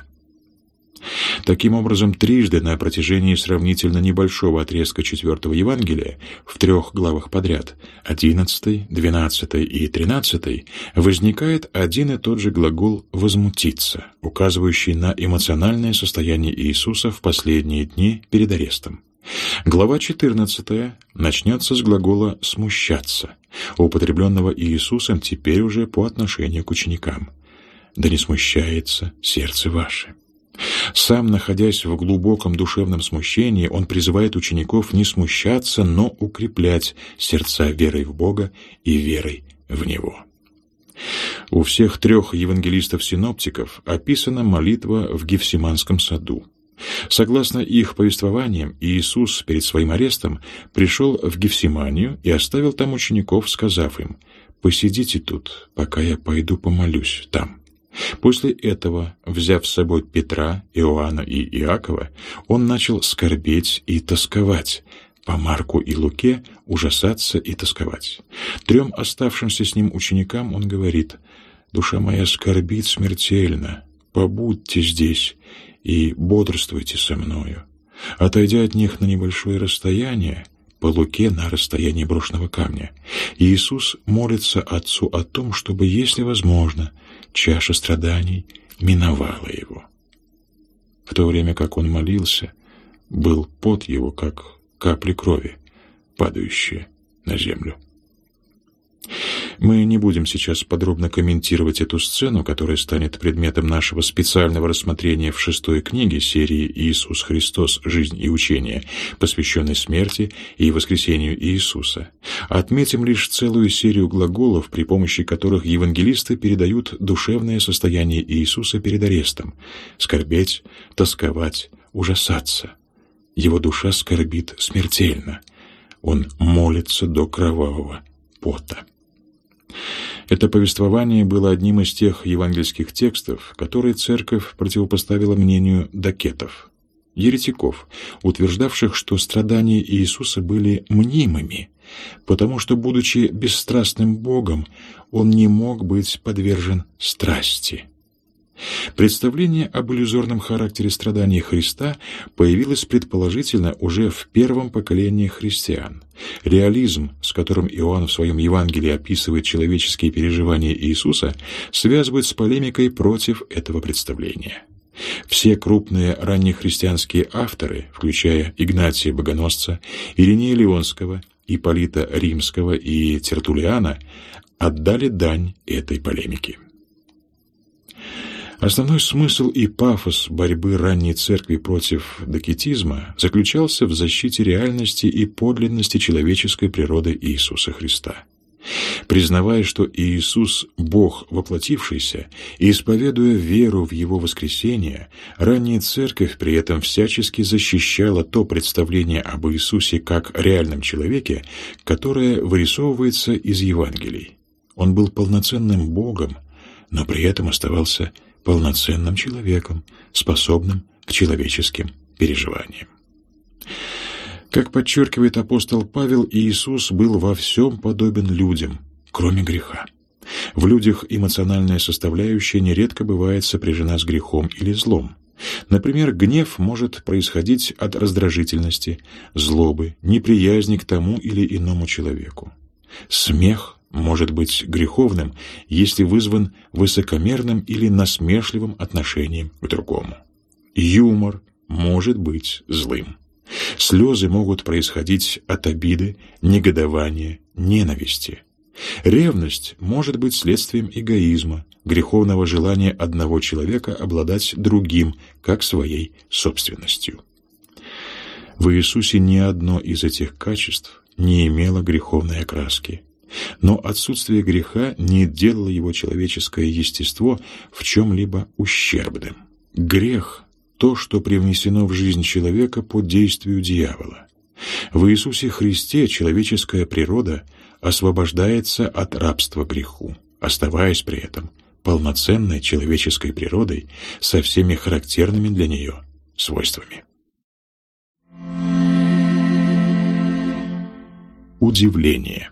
Таким образом, трижды на протяжении сравнительно небольшого отрезка 4-го Евангелия, в 3 главах подряд, 11, 12 и 13, возникает один и тот же глагол «возмутиться», указывающий на эмоциональное состояние Иисуса в последние дни перед арестом. Глава 14 начнется с глагола «смущаться», употребленного Иисусом теперь уже по отношению к ученикам. «Да не смущается сердце ваше». Сам, находясь в глубоком душевном смущении, он призывает учеников не смущаться, но укреплять сердца верой в Бога и верой в Него. У всех трех евангелистов-синоптиков описана молитва в Гефсиманском саду. Согласно их повествованиям, Иисус перед своим арестом пришел в Гефсиманию и оставил там учеников, сказав им: «Посидите тут, пока я пойду помолюсь там». После этого, взяв с собой Петра, Иоанна и Иакова, он начал скорбеть и тосковать. По Марку и Луке ужасаться и тосковать. Трем оставшимся с ним ученикам он говорит: «Душа моя скорбит смертельно, побудьте здесь и бодрствуйте со мною». Отойдя от них на небольшое расстояние, по Луке на расстоянии брошенного камня, Иисус молится Отцу о том, чтобы, если возможно, чаша страданий миновала его. В то время как он молился, был пот его, как капли крови, падающие на землю. Мы не будем сейчас подробно комментировать эту сцену, которая станет предметом нашего специального рассмотрения в 6-й книге серии «Иисус Христос. Жизнь и учение», посвященной смерти и воскресению Иисуса. Отметим лишь целую серию глаголов, при помощи которых евангелисты передают душевное состояние Иисуса перед арестом: скорбеть, тосковать, ужасаться. Его душа скорбит смертельно. Он молится до кровавого пота. Это повествование было одним из тех евангельских текстов, которые Церковь противопоставила мнению докетов, еретиков, утверждавших, что страдания Иисуса были мнимыми, потому что, будучи бесстрастным Богом, Он не мог быть подвержен страсти. Представление об иллюзорном характере страданий Христа появилось предположительно уже в первом поколении христиан. Реализм, с которым Иоанн в своем Евангелии описывает человеческие переживания Иисуса, связывает с полемикой против этого представления. Все крупные раннехристианские авторы, включая Игнатия Богоносца, Иринея Лионского, Ипполита Римского и Тертуллиана, отдали дань этой полемике. Основной смысл и пафос борьбы ранней церкви против докетизма заключался в защите реальности и подлинности человеческой природы Иисуса Христа. Признавая, что Иисус – Бог воплотившийся, и исповедуя веру в Его воскресение, ранняя церковь при этом всячески защищала то представление об Иисусе как реальном человеке, которое вырисовывается из Евангелий. Он был полноценным Богом, но при этом оставался полноценным человеком, способным к человеческим переживаниям. Как подчеркивает апостол Павел, Иисус был во всем подобен людям, кроме греха. В людях эмоциональная составляющая нередко бывает сопряжена с грехом или злом. Например, гнев может происходить от раздражительности, злобы, неприязни к тому или иному человеку. Смех может быть греховным, если вызван высокомерным или насмешливым отношением к другому. Юмор может быть злым. Слезы могут происходить от обиды, негодования, ненависти. Ревность может быть следствием эгоизма, греховного желания одного человека обладать другим, как своей собственностью. В Иисусе ни одно из этих качеств не имело греховной окраски. Но отсутствие греха не делало его человеческое естество в чем-либо ущербным. Грех – то, что привнесено в жизнь человека под действием дьявола. В Иисусе Христе человеческая природа освобождается от рабства греху, оставаясь при этом полноценной человеческой природой со всеми характерными для нее свойствами. Удивление.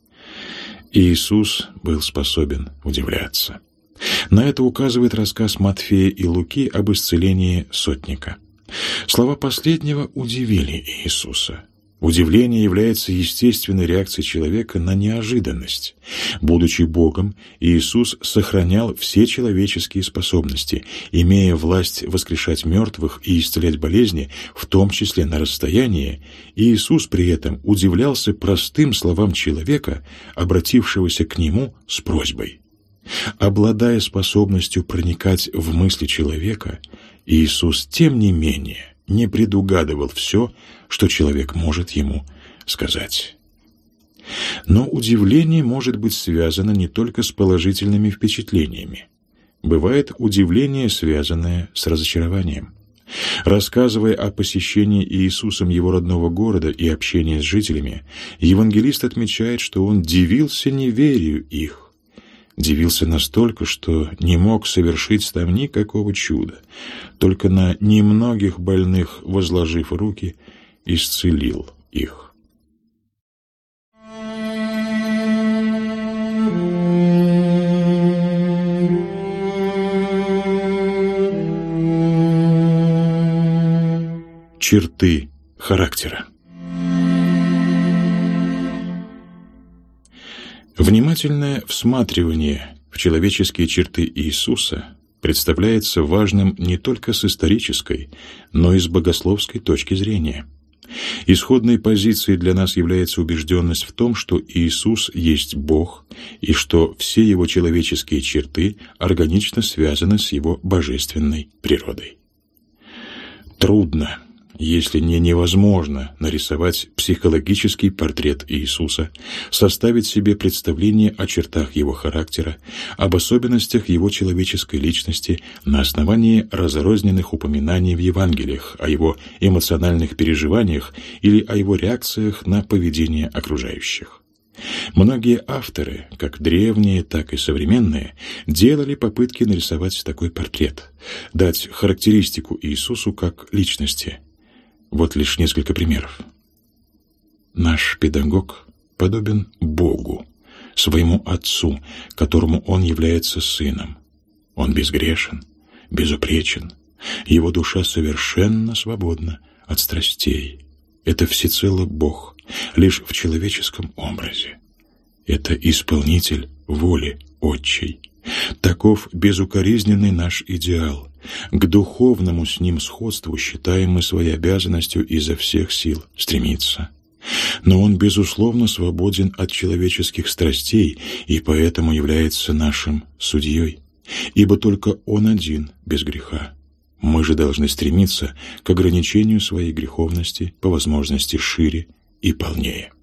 Иисус был способен удивляться. На это указывает рассказ Матфея и Луки об исцелении сотника. Слова последнего удивили Иисуса. Удивление является естественной реакцией человека на неожиданность. Будучи Богом, Иисус сохранял все человеческие способности, имея власть воскрешать мертвых и исцелять болезни, в том числе на расстоянии. Иисус при этом удивлялся простым словам человека, обратившегося к Нему с просьбой. Обладая способностью проникать в мысли человека, Иисус, тем не менее, не предугадывал все, что человек может ему сказать. Но удивление может быть связано не только с положительными впечатлениями. Бывает удивление, связанное с разочарованием. Рассказывая о посещении Иисусом его родного города и общении с жителями, евангелист отмечает, что он дивился неверию их. Дивился настолько, что не мог совершить там никакого чуда, только на немногих больных, возложив руки, исцелил их. Черты характера. Внимательное всматривание в человеческие черты Иисуса представляется важным не только с исторической, но и с богословской точки зрения. Исходной позицией для нас является убежденность в том, что Иисус есть Бог и что все его человеческие черты органично связаны с его божественной природой. Трудно, если не невозможно, нарисовать психологический портрет Иисуса, составить себе представление о чертах его характера, об особенностях его человеческой личности на основании разрозненных упоминаний в Евангелиях о его эмоциональных переживаниях или о его реакциях на поведение окружающих. Многие авторы, как древние, так и современные, делали попытки нарисовать такой портрет, дать характеристику Иисусу как личности. Вот лишь несколько примеров. Наш педагог подобен Богу, своему Отцу, которому Он является Сыном. Он безгрешен, безупречен, его душа совершенно свободна от страстей. Это всецело Бог, лишь в человеческом образе. Это исполнитель воли Отчей. Таков безукоризненный наш идеал. К духовному с ним сходству считаем мы своей обязанностью изо всех сил стремиться. Но он, безусловно, свободен от человеческих страстей и поэтому является нашим судьей, ибо только он один без греха. Мы же должны стремиться к ограничению своей греховности по возможности шире и полнее.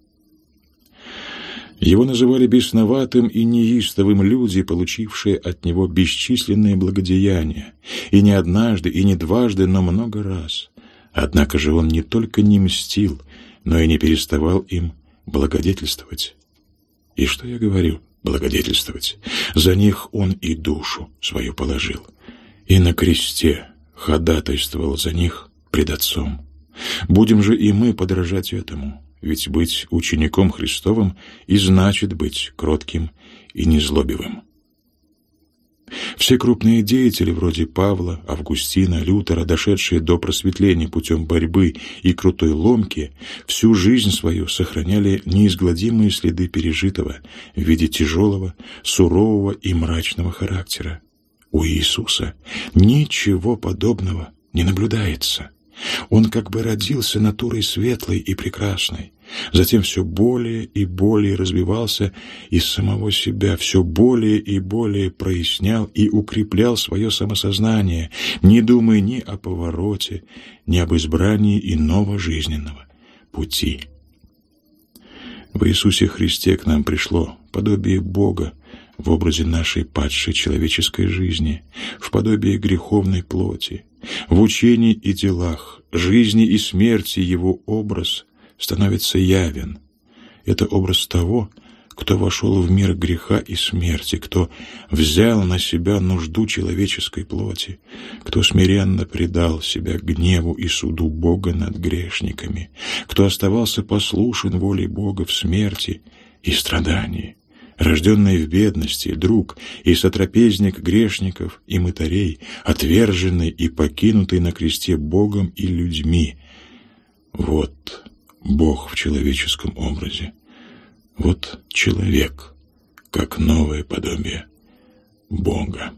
Его называли бесноватым и неистовым люди, получившие от него бесчисленные благодеяния, и не однажды, и не дважды, но много раз. Однако же он не только не мстил, но и не переставал им благодетельствовать. И что я говорю благодетельствовать? За них он и душу свою положил, и на кресте ходатайствовал за них пред Отцом. Будем же и мы подражать этому. Ведь быть учеником Христовым и значит быть кротким и незлобивым. Все крупные деятели, вроде Павла, Августина, Лютера, дошедшие до просветления путем борьбы и крутой ломки, всю жизнь свою сохраняли неизгладимые следы пережитого в виде тяжелого, сурового и мрачного характера. У Иисуса ничего подобного не наблюдается. Он как бы родился натурой светлой и прекрасной, затем все более и более развивался из самого себя, все более и более прояснял и укреплял свое самосознание, не думая ни о повороте, ни об избрании иного жизненного пути. В Иисусе Христе к нам пришло подобие Бога в образе нашей падшей человеческой жизни, в подобии греховной плоти. В учении и делах, жизни и смерти его образ становится явен. Это образ того, кто вошел в мир греха и смерти, кто взял на себя нужду человеческой плоти, кто смиренно предал себя гневу и суду Бога над грешниками, кто оставался послушен воле Бога в смерти и страдании. Рожденный в бедности, друг и сотрапезник грешников и мытарей, отверженный и покинутый на кресте Богом и людьми. Вот Бог в человеческом образе. Вот человек, как новое подобие Бога.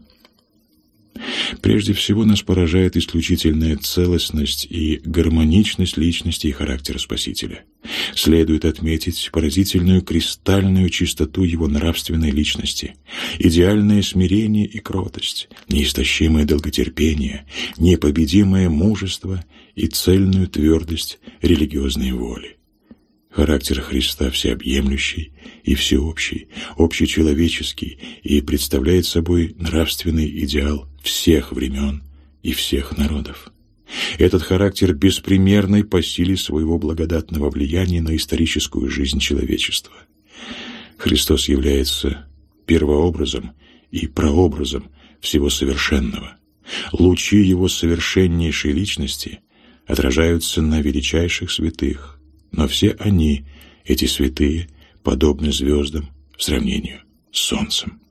Прежде всего нас поражает исключительная целостность и гармоничность личности и характера Спасителя. Следует отметить поразительную кристальную чистоту его нравственной личности, идеальное смирение и кротость, неистощимое долготерпение, непобедимое мужество и цельную твердость религиозной воли. Характер Христа всеобъемлющий и всеобщий, общечеловеческий и представляет собой нравственный идеал всех времен и всех народов. Этот характер беспримерный по силе своего благодатного влияния на историческую жизнь человечества. Христос является первообразом и прообразом всего совершенного. Лучи Его совершеннейшей личности отражаются на величайших святых, но все они, эти святые, подобны звездам в сравнении с солнцем.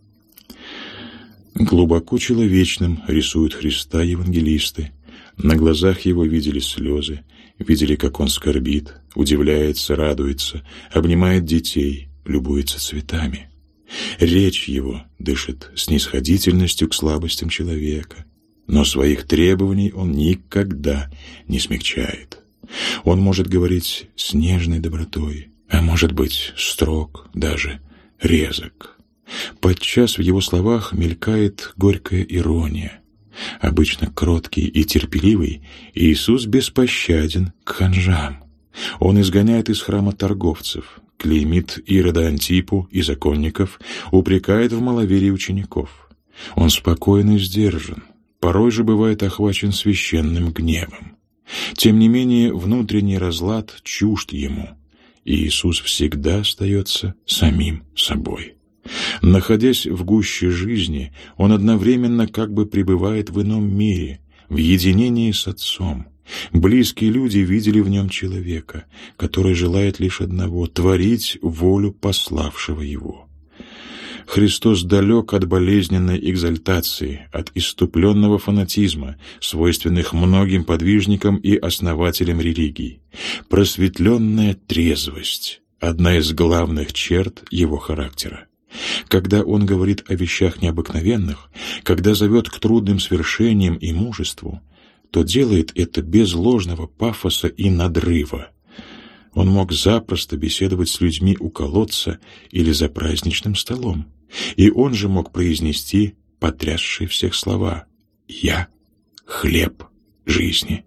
Глубоко человечным рисуют Христа евангелисты. На глазах Его видели слезы, видели, как Он скорбит, удивляется, радуется, обнимает детей, любуется цветами. Речь Его дышит снисходительностью к слабостям человека, но своих требований Он никогда не смягчает. Он может говорить с нежной добротой, а может быть строг, даже резок. Подчас в Его словах мелькает горькая ирония. Обычно кроткий и терпеливый, Иисус беспощаден к ханжам. Он изгоняет из храма торговцев, клеймит Ирода Антипу и законников, упрекает в маловерии учеников. Он спокоен и сдержан, порой же бывает охвачен священным гневом. Тем не менее, внутренний разлад чужд Ему, и Иисус всегда остается самим собой. Находясь в гуще жизни, Он одновременно как бы пребывает в ином мире, в единении с Отцом. Близкие люди видели в Нем человека, который желает лишь одного — творить волю пославшего Его. Христос далек от болезненной экзальтации, от исступленного фанатизма, свойственных многим подвижникам и основателям религий. Просветленная трезвость — одна из главных черт Его характера. Когда Он говорит о вещах необыкновенных, когда зовет к трудным свершениям и мужеству, то делает это без ложного пафоса и надрыва. Он мог запросто беседовать с людьми у колодца или за праздничным столом, и Он же мог произнести потрясшие всех слова: «Я — хлеб жизни».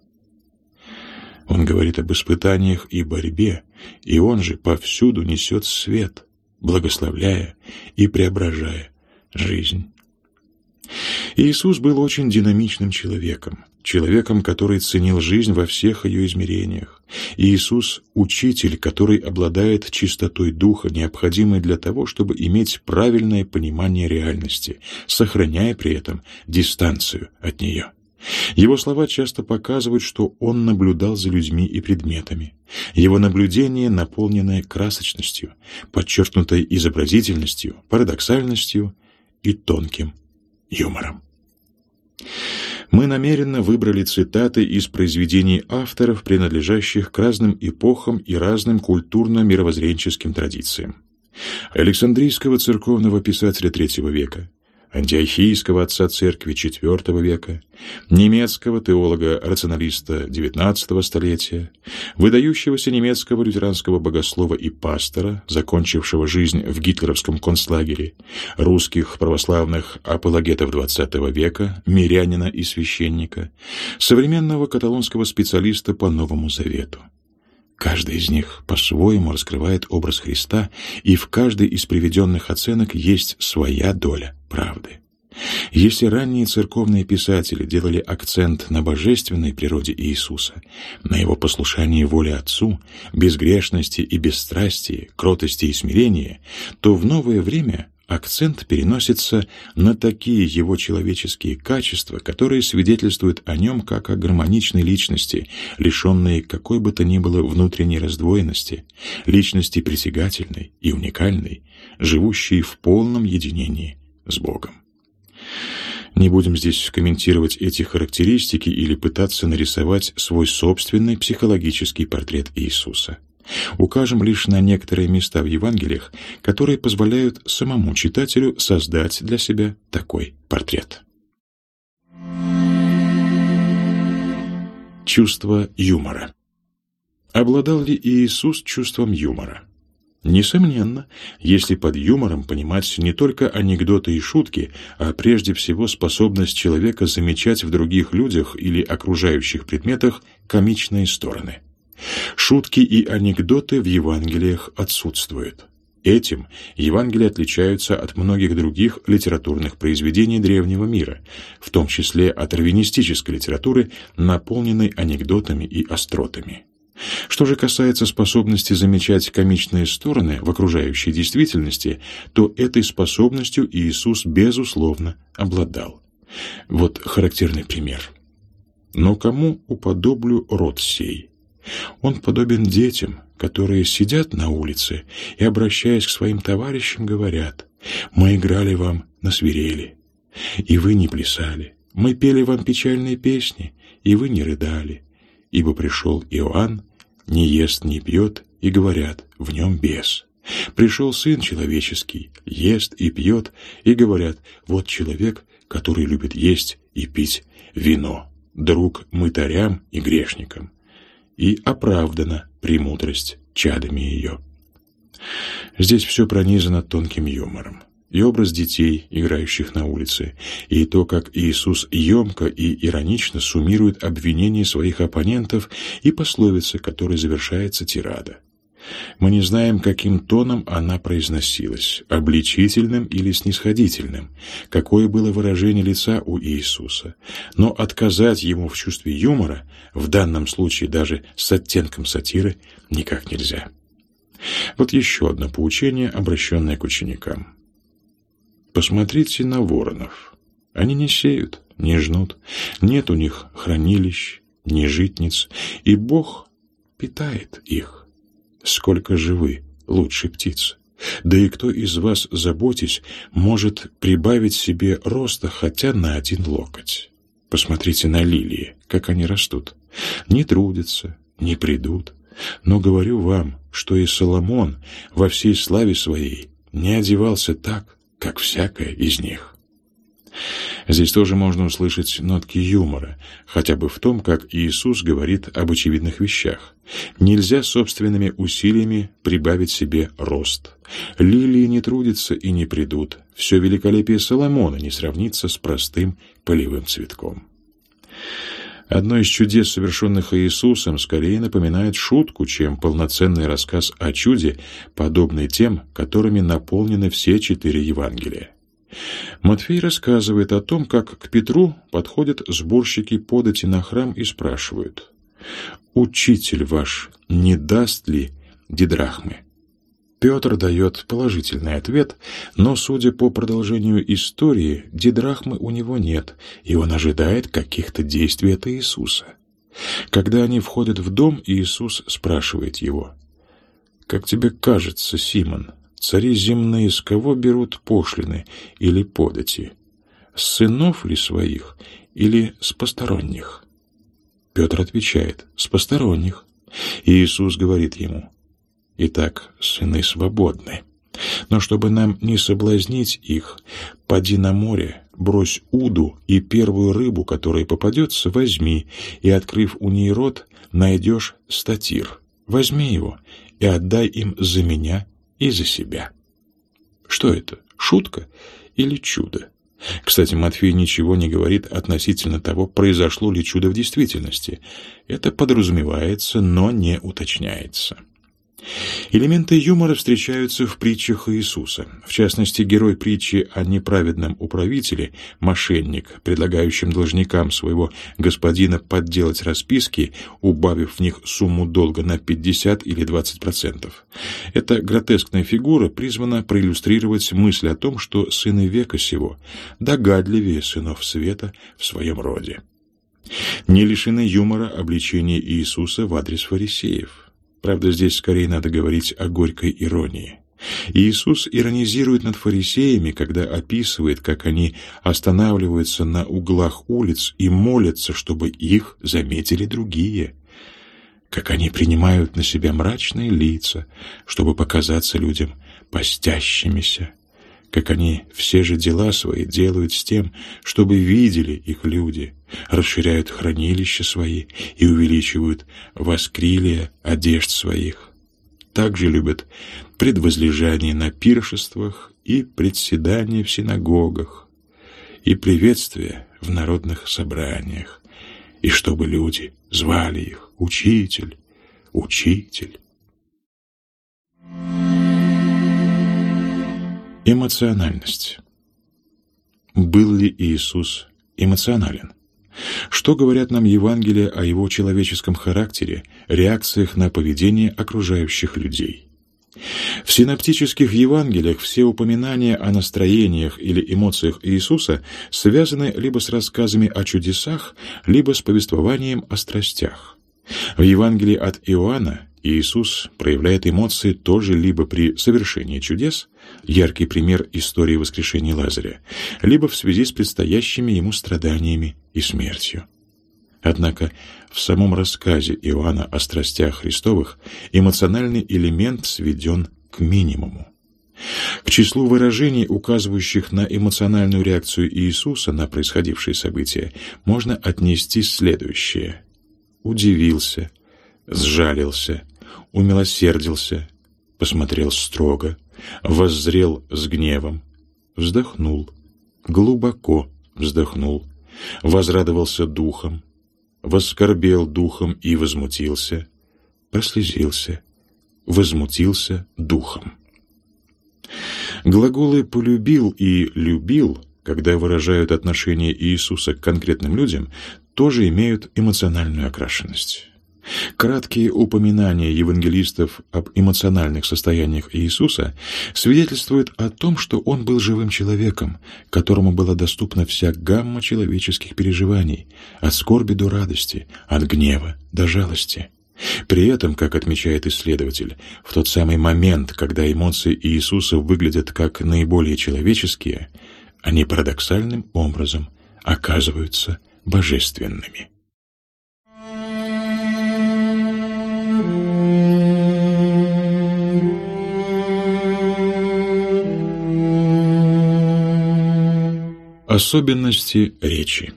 Он говорит об испытаниях и борьбе, и Он же повсюду несет свет, благословляя и преображая жизнь. Иисус был очень динамичным человеком, который ценил жизнь во всех ее измерениях. Иисус — учитель, который обладает чистотой духа, необходимой для того, чтобы иметь правильное понимание реальности, сохраняя при этом дистанцию от нее. Его слова часто показывают, что Он наблюдал за людьми и предметами. Его наблюдение наполненное красочностью, подчеркнутой изобразительностью, парадоксальностью и тонким юмором. Мы намеренно выбрали цитаты из произведений авторов, принадлежащих к разным эпохам и разным культурно-мировоззренческим традициям. Александрийского церковного писателя III века, антиохийского отца церкви IV века, немецкого теолога-рационалиста XIX столетия, выдающегося немецкого лютеранского богослова и пастора, закончившего жизнь в гитлеровском концлагере, русских православных апологетов XX века, мирянина и священника, современного каталонского специалиста по Новому Завету. Каждый из них по-своему раскрывает образ Христа, и в каждой из приведенных оценок есть своя доля правды. Если ранние церковные писатели делали акцент на божественной природе Иисуса, на Его послушании воле Отцу, безгрешности и бесстрастии, кротости и смирении, то в новое время акцент переносится на такие Его человеческие качества, которые свидетельствуют о Нем как о гармоничной личности, лишенной какой бы то ни было внутренней раздвоенности, личности притягательной и уникальной, живущей в полном единении с Богом. Не будем здесь комментировать эти характеристики или пытаться нарисовать свой собственный психологический портрет Иисуса. Укажем лишь на некоторые места в Евангелиях, которые позволяют самому читателю создать для себя такой портрет. Чувство юмора. Обладал ли Иисус чувством юмора? Несомненно, если под юмором понимать не только анекдоты и шутки, а прежде всего способность человека замечать в других людях или окружающих предметах комичные стороны. Шутки и анекдоты в Евангелиях отсутствуют. Этим Евангелия отличаются от многих других литературных произведений древнего мира, в том числе от раввинистической литературы, наполненной анекдотами и остротами. Что же касается способности замечать комичные стороны в окружающей действительности, то этой способностью Иисус, безусловно, обладал. Вот характерный пример. «Но кому уподоблю род сей? Он подобен детям, которые сидят на улице и, обращаясь к своим товарищам, говорят: мы играли вам на свирели, и вы не плясали, мы пели вам печальные песни, и вы не рыдали, ибо пришел Иоанн, не ест, не пьет, и говорят: в нем бес. Пришел Сын Человеческий, ест и пьет, и говорят: вот человек, который любит есть и пить вино, друг мытарям и грешникам. И оправдана премудрость чадами ее». Здесь все пронизано тонким юмором. И образ детей, играющих на улице, и то, как Иисус емко и иронично суммирует обвинения своих оппонентов и пословицы, которой завершается тирада. Мы не знаем, каким тоном она произносилась, обличительным или снисходительным, какое было выражение лица у Иисуса, но отказать ему в чувстве юмора, в данном случае даже с оттенком сатиры, никак нельзя. Вот еще одно поучение, обращенное к ученикам. «Посмотрите на воронов. Они не сеют, не жнут, нет у них хранилищ, ни житниц, и Бог питает их. Сколько же вы лучше птиц? Да и кто из вас, заботясь, может прибавить себе роста хотя на 1 локоть? Посмотрите на лилии, как они растут. Не трудятся, не придут. Но говорю вам, что и Соломон во всей славе своей не одевался так, как всякая из них». Здесь тоже можно услышать нотки юмора, хотя бы в том, как Иисус говорит об очевидных вещах. Нельзя собственными усилиями прибавить себе рост. Лилии не трудятся и не придут. Все великолепие Соломона не сравнится с простым полевым цветком. Одно из чудес, совершенных Иисусом, скорее напоминает шутку, чем полноценный рассказ о чуде, подобный тем, которыми наполнены все 4 Евангелия. Матфей рассказывает о том, как к Петру подходят сборщики подати на храм и спрашивают: «Учитель ваш не даст ли дидрахмы?» Петр дает положительный ответ, но, судя по продолжению истории, дидрахмы у него нет, и он ожидает каких-то действий от Иисуса. Когда они входят в дом, Иисус спрашивает его: «Как тебе кажется, Симон, цари земные с кого берут пошлины или подати? С сынов ли своих или с посторонних?» Петр отвечает: «С посторонних». И Иисус говорит ему: «Итак, сыны свободны. Но чтобы нам не соблазнить их, поди на море, брось уду, и первую рыбу, которая попадется, возьми, и, открыв у ней рот, найдешь статир. Возьми его и отдай им за меня и за себя». Что это? Шутка или чудо? Кстати, Матфей ничего не говорит относительно того, произошло ли чудо в действительности. Это подразумевается, но не уточняется. Элементы юмора встречаются в притчах Иисуса. В частности, герой притчи о неправедном управителе, мошенник, предлагающем должникам своего господина подделать расписки, убавив в них сумму долга на 50 или 20%. Эта гротескная фигура призвана проиллюстрировать мысль о том, что сыны века сего догадливее сынов света в своем роде. Не лишены юмора обличения Иисуса в адрес фарисеев. Правда, здесь скорее надо говорить о горькой иронии. Иисус иронизирует над фарисеями, когда описывает, как они останавливаются на углах улиц и молятся, чтобы их заметили другие, как они принимают на себя мрачные лица, чтобы показаться людям постящимися, как они все же дела свои делают с тем, чтобы видели их люди, расширяют хранилища свои и увеличивают воскрилия одежд своих. Также любят предвозлежание на пиршествах и председание в синагогах, и приветствия в народных собраниях, и чтобы люди звали их «Учитель, Учитель. Эмоциональность. Был ли Иисус эмоционален? Что говорят нам Евангелия о его человеческом характере, реакциях на поведение окружающих людей? В синоптических Евангелиях все упоминания о настроениях или эмоциях Иисуса связаны либо с рассказами о чудесах, либо с повествованием о страстях. В Евангелии от Иоанна Иисус проявляет эмоции тоже либо при совершении чудес, яркий пример истории воскрешения Лазаря, либо в связи с предстоящими ему страданиями и смертью. Однако в самом рассказе Иоанна о страстях Христовых эмоциональный элемент сведен к минимуму. К числу выражений, указывающих на эмоциональную реакцию Иисуса на происходившие события, можно отнести следующее: удивился, сжалился, умилосердился, посмотрел строго, воззрел с гневом, вздохнул, глубоко вздохнул, возрадовался духом, воскорбел духом и возмутился, прослезился, возмутился духом. Глаголы «полюбил» и «любил», когда выражают отношение Иисуса к конкретным людям, тоже имеют эмоциональную окрашенность. Краткие упоминания евангелистов об эмоциональных состояниях Иисуса свидетельствуют о том, что Он был живым человеком, которому была доступна вся гамма человеческих переживаний, от скорби до радости, от гнева до жалости. При этом, как отмечает исследователь, в тот самый момент, когда эмоции Иисуса выглядят как наиболее человеческие, они парадоксальным образом оказываются божественными. Особенности речи.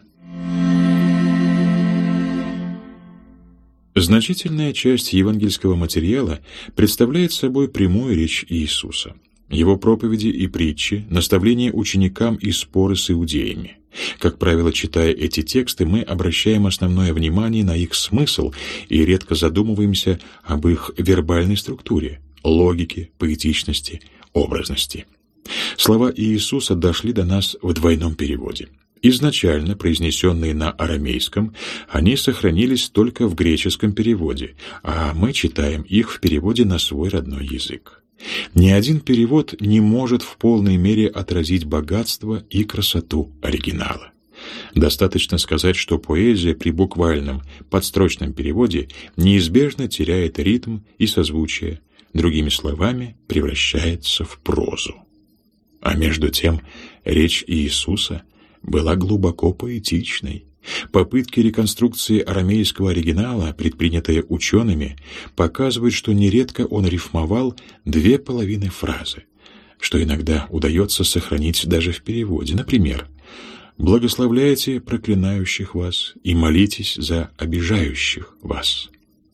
Значительная часть евангельского материала представляет собой прямую речь Иисуса. Его проповеди и притчи, наставления ученикам и споры с иудеями. Как правило, читая эти тексты, мы обращаем основное внимание на их смысл и редко задумываемся об их вербальной структуре, логике, поэтичности, образности. Слова Иисуса дошли до нас в двойном переводе. Изначально произнесенные на арамейском, они сохранились только в греческом переводе, а мы читаем их в переводе на свой родной язык. Ни один перевод не может в полной мере отразить богатство и красоту оригинала. Достаточно сказать, что поэзия при буквальном подстрочном переводе неизбежно теряет ритм и созвучие, другими словами, превращается в прозу. А между тем, речь Иисуса была глубоко поэтичной. Попытки реконструкции арамейского оригинала, предпринятые учеными, показывают, что нередко он рифмовал 2,5 фразы, что иногда удается сохранить даже в переводе. Например, «Благословляйте проклинающих вас и молитесь за обижающих вас».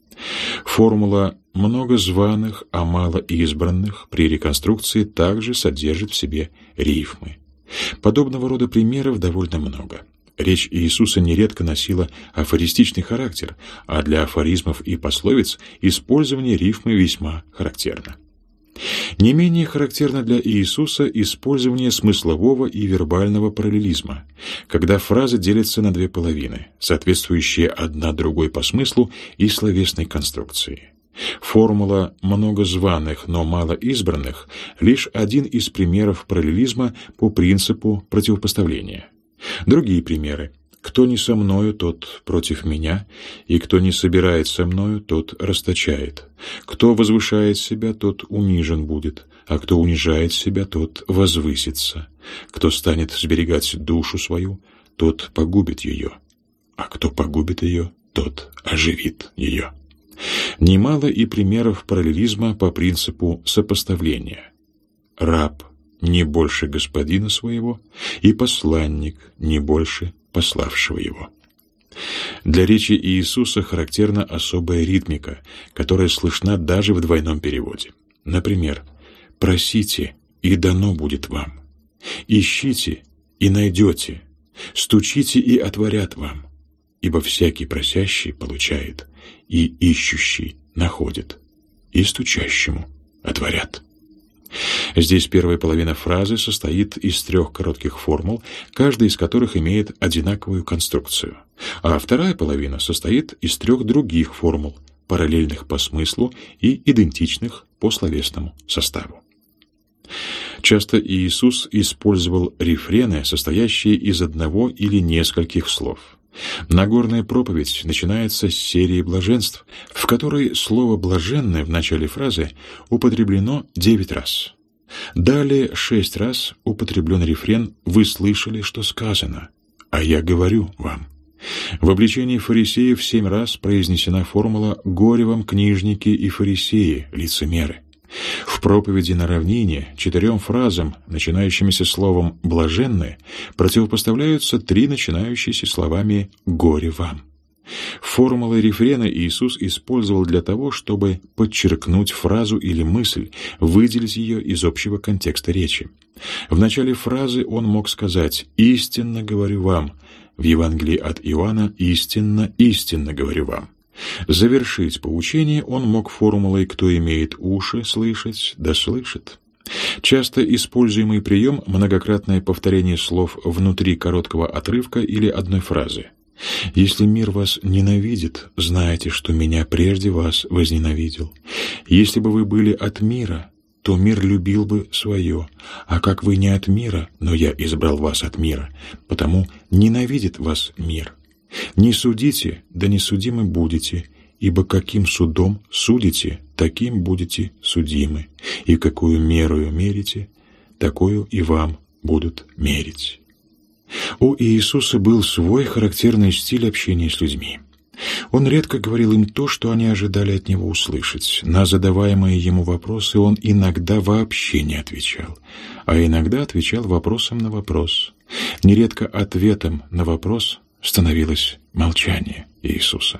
Формула «много званых, а мало избранных» при реконструкции также содержит в себе рифмы. Подобного рода примеров довольно много. Речь Иисуса нередко носила афористичный характер, а для афоризмов и пословиц использование рифмы весьма характерно. Не менее характерно для Иисуса использование смыслового и вербального параллелизма, когда фразы делятся на 2 половины, соответствующие одна другой по смыслу и словесной конструкции. Формула «много званых, но мало избранных» — лишь один из примеров параллелизма по принципу противопоставления. Другие примеры: «Кто не со мною, тот против меня, и кто не собирает со мною, тот расточает. Кто возвышает себя, тот унижен будет, а кто унижает себя, тот возвысится. Кто станет сберегать душу свою, тот погубит ее, а кто погубит ее, тот оживит ее». Немало и примеров параллелизма по принципу сопоставления. Раб не больше господина своего, и посланник не больше пославшего его. Для речи Иисуса характерна особая ритмика, которая слышна даже в двойном переводе. Например, «Просите, и дано будет вам. Ищите, и найдете. Стучите, и отворят вам. Ибо всякий просящий получает, и ищущий находят, и стучащему отворят. Здесь первая половина фразы состоит из 3 коротких формул, каждая из которых имеет одинаковую конструкцию, а вторая половина состоит из 3 других формул, параллельных по смыслу и идентичных по словесному составу. Часто Иисус использовал рефрены, состоящие из одного или нескольких слов. Нагорная проповедь начинается с серии блаженств, в которой слово «блаженное» в начале фразы употреблено 9 раз. Далее 6 раз употреблен рефрен «Вы слышали, что сказано, а я говорю вам». В обличении фарисеев 7 раз произнесена формула «Горе вам, книжники и фарисеи, лицемеры». В проповеди на равнине 4 фразам, начинающимися словом «блаженны», противопоставляются 3 начинающиеся словами «горе вам». Формулы рефрена Иисус использовал для того, чтобы подчеркнуть фразу или мысль, выделить ее из общего контекста речи. В начале фразы он мог сказать «истинно говорю вам», в Евангелии от Иоанна «истинно, истинно говорю вам». Завершить поучение он мог формулой «кто имеет уши слышать, да слышит». Часто используемый прием — многократное повторение слов внутри короткого отрывка или одной фразы. «Если мир вас ненавидит, знайте, что меня прежде вас возненавидел. Если бы вы были от мира, то мир любил бы свое, а как вы не от мира, но я избрал вас от мира, потому ненавидит вас мир. Не судите, да не судимы будете, ибо каким судом судите, таким будете судимы, и какую мерою мерите, такую и вам будут мерить». У Иисуса был свой характерный стиль общения с людьми. Он редко говорил им то, что они ожидали от него услышать. На задаваемые ему вопросы он иногда вообще не отвечал, а иногда отвечал вопросом на вопрос. Нередко ответом на вопрос становилось молчание Иисуса.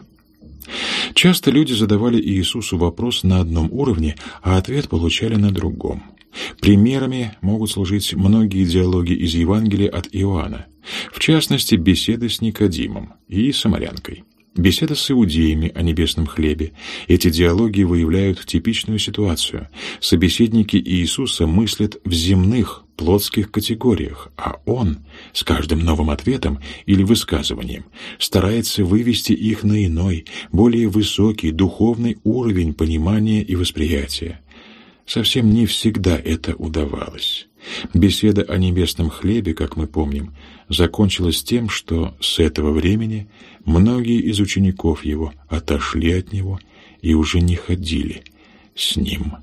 Часто люди задавали Иисусу вопрос на одном уровне, а ответ получали на другом. Примерами могут служить многие диалоги из Евангелия от Иоанна, в частности, беседы с Никодимом и самарянкой, беседа с иудеями о небесном хлебе. Эти диалоги выявляют типичную ситуацию. Собеседники Иисуса мыслят в земных, плотских категориях, а Он с каждым новым ответом или высказыванием старается вывести их на иной, более высокий духовный уровень понимания и восприятия. Совсем не всегда это удавалось. Беседа о небесном хлебе, как мы помним, закончилась тем, что с этого времени многие из учеников его отошли от него и уже не ходили с ним.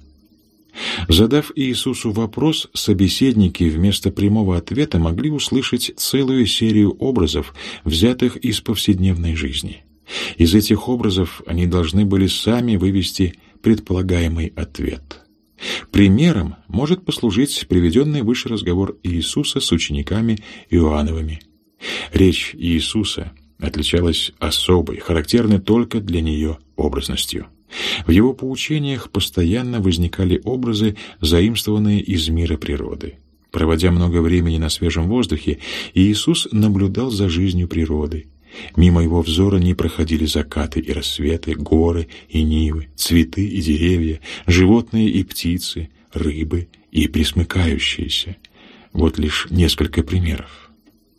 Задав Иисусу вопрос, собеседники вместо прямого ответа могли услышать целую серию образов, взятых из повседневной жизни. Из этих образов они должны были сами вывести предполагаемый ответ. Примером может послужить приведенный выше разговор Иисуса с учениками Иоанновыми. Речь Иисуса отличалась особой, характерной только для нее образностью. В его поучениях постоянно возникали образы, заимствованные из мира природы. Проводя много времени на свежем воздухе, Иисус наблюдал за жизнью природы. Мимо его взора не проходили закаты и рассветы, горы и нивы, цветы и деревья, животные и птицы, рыбы и пресмыкающиеся. Вот лишь несколько примеров.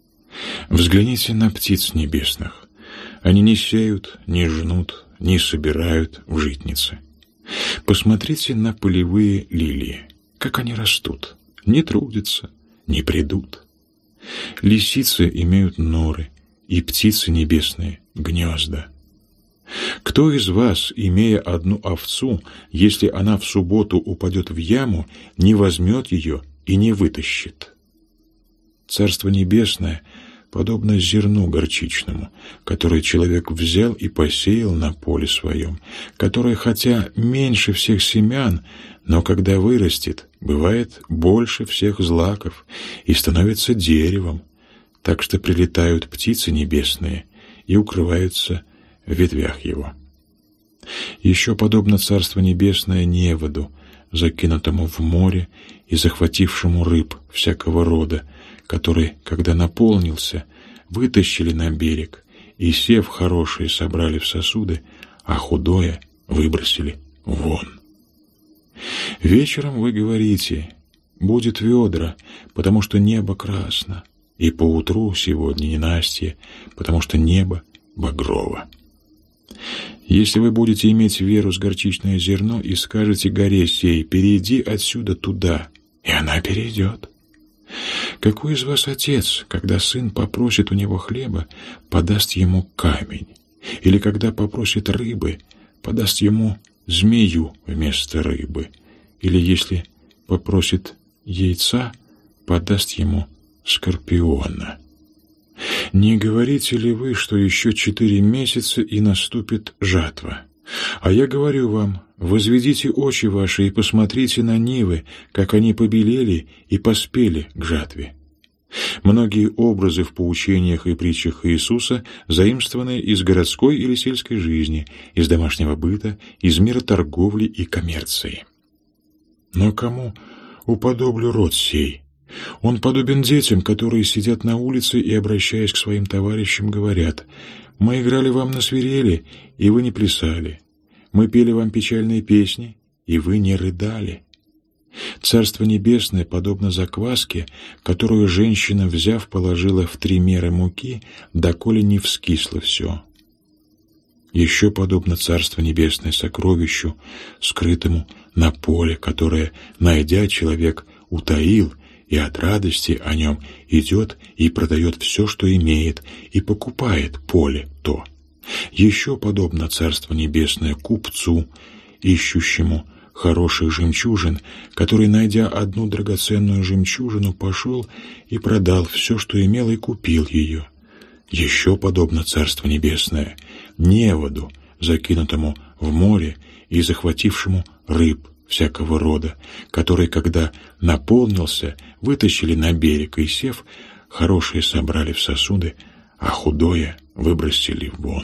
Взгляните на птиц небесных. Они не сеют, не жнут, не собирают в житницы. Посмотрите на полевые лилии, как они растут, не трудятся, не придут. Лисицы имеют норы, и птицы небесные — гнезда. Кто из вас, имея одну овцу, если она в субботу упадет в яму, не возьмет ее и не вытащит? Царство небесное подобно зерну горчичному, которое человек взял и посеял на поле своем, которое, хотя меньше всех семян, но когда вырастет, бывает больше всех злаков и становится деревом, так что прилетают птицы небесные и укрываются в ветвях его. Еще подобно Царство Небесное неводу, закинутому в море и захватившему рыб всякого рода, который, когда наполнился, вытащили на берег и, сев хорошие, собрали в сосуды, а худое выбросили вон. Вечером вы говорите: будет ведра, потому что небо красно, и поутру сегодня ненастье, потому что небо багрово. Если вы будете иметь веру с горчичное зерно и скажете горе сей: перейди отсюда туда, и она перейдет. Какой из вас отец, когда сын попросит у него хлеба, подаст ему камень? Или когда попросит рыбы, подаст ему змею вместо рыбы? Или если попросит яйца, подаст ему скорпиона? Не говорите ли вы, что еще 4 месяца и наступит жатва? А я говорю вам: возведите очи ваши и посмотрите на нивы, как они побелели и поспели к жатве. Многие образы в поучениях и притчах Иисуса заимствованы из городской или сельской жизни, из домашнего быта, из мира торговли и коммерции. Но кому уподоблю род сей? Он подобен детям, которые сидят на улице и, обращаясь к своим товарищам, говорят: «Мы играли вам на свирели, и вы не плясали. Мы пели вам печальные песни, и вы не рыдали». Царство Небесное подобно закваске, которую женщина, взяв, положила в 3 меры муки, доколе не вскисло все. Еще подобно Царство Небесное сокровищу, скрытому на поле, которое, найдя, человек утаил, и от радости о нем идет и продает все, что имеет, и покупает поле то. Еще подобно Царство Небесное купцу, ищущему хороших жемчужин, который, найдя одну драгоценную жемчужину, пошел и продал все, что имел, и купил ее. Еще подобно Царство Небесное неводу, закинутому в море и захватившему рыб всякого рода, который, когда наполнился, вытащили на берег и, сев, хорошее собрали в сосуды, а худое выбросили вон.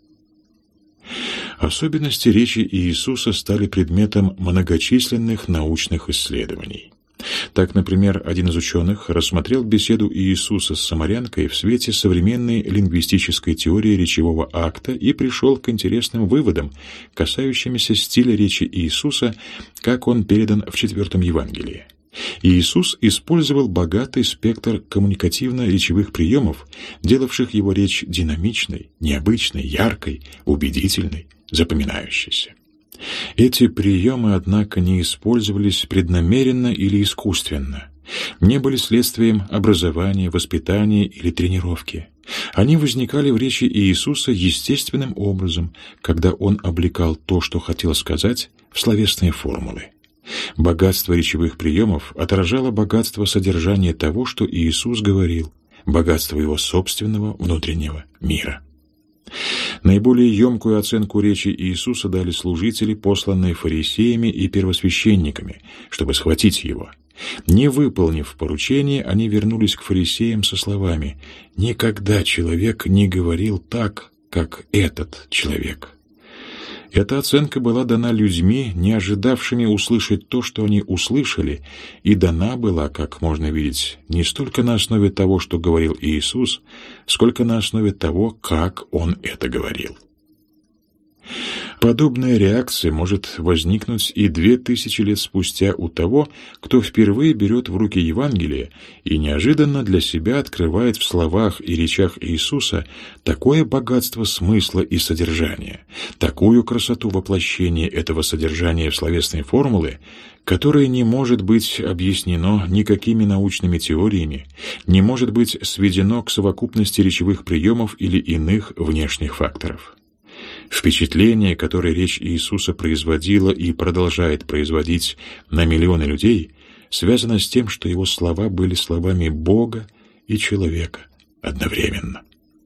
Особенности речи Иисуса стали предметом многочисленных научных исследований. Так, например, один из ученых рассмотрел беседу Иисуса с самарянкой в свете современной лингвистической теории речевого акта и пришел к интересным выводам, касающимися стиля речи Иисуса, как он передан в 4 Евангелии. Иисус использовал богатый спектр коммуникативно-речевых приемов, делавших его речь динамичной, необычной, яркой, убедительной, запоминающейся. Эти приемы, однако, не использовались преднамеренно или искусственно, не были следствием образования, воспитания или тренировки. Они возникали в речи Иисуса естественным образом, когда Он облекал то, что хотел сказать, в словесные формулы. Богатство речевых приемов отражало богатство содержания того, что Иисус говорил, богатство Его собственного внутреннего мира. Наиболее емкую оценку речи Иисуса дали служители, посланные фарисеями и первосвященниками, чтобы схватить Его. Не выполнив поручение, они вернулись к фарисеям со словами: «Никогда человек не говорил так, как этот человек». Эта оценка была дана людьми, не ожидавшими услышать то, что они услышали, и дана была, как можно видеть, не столько на основе того, что говорил Иисус, сколько на основе того, как Он это говорил. Подобная реакция может возникнуть и 2000 лет спустя у того, кто впервые берет в руки Евангелие и неожиданно для себя открывает в словах и речах Иисуса такое богатство смысла и содержания, такую красоту воплощения этого содержания в словесные формулы, которое не может быть объяснено никакими научными теориями, не может быть сведено к совокупности речевых приемов или иных внешних факторов. Впечатление, которое речь Иисуса производила и продолжает производить на миллионы людей, связано с тем, что Его слова были словами Бога и человека одновременно.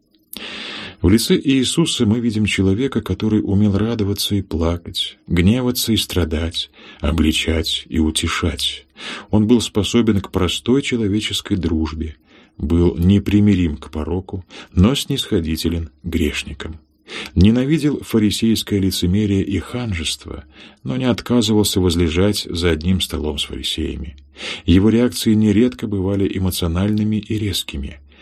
В лице Иисуса мы видим человека, который умел радоваться и плакать, гневаться и страдать, обличать и утешать. Он был способен к простой человеческой дружбе, был непримирим к пороку, но снисходителен к грешникам. Ненавидел фарисейское лицемерие и ханжество, но не отказывался возлежать за одним столом с фарисеями. Его реакции нередко бывали эмоциональными и резкими.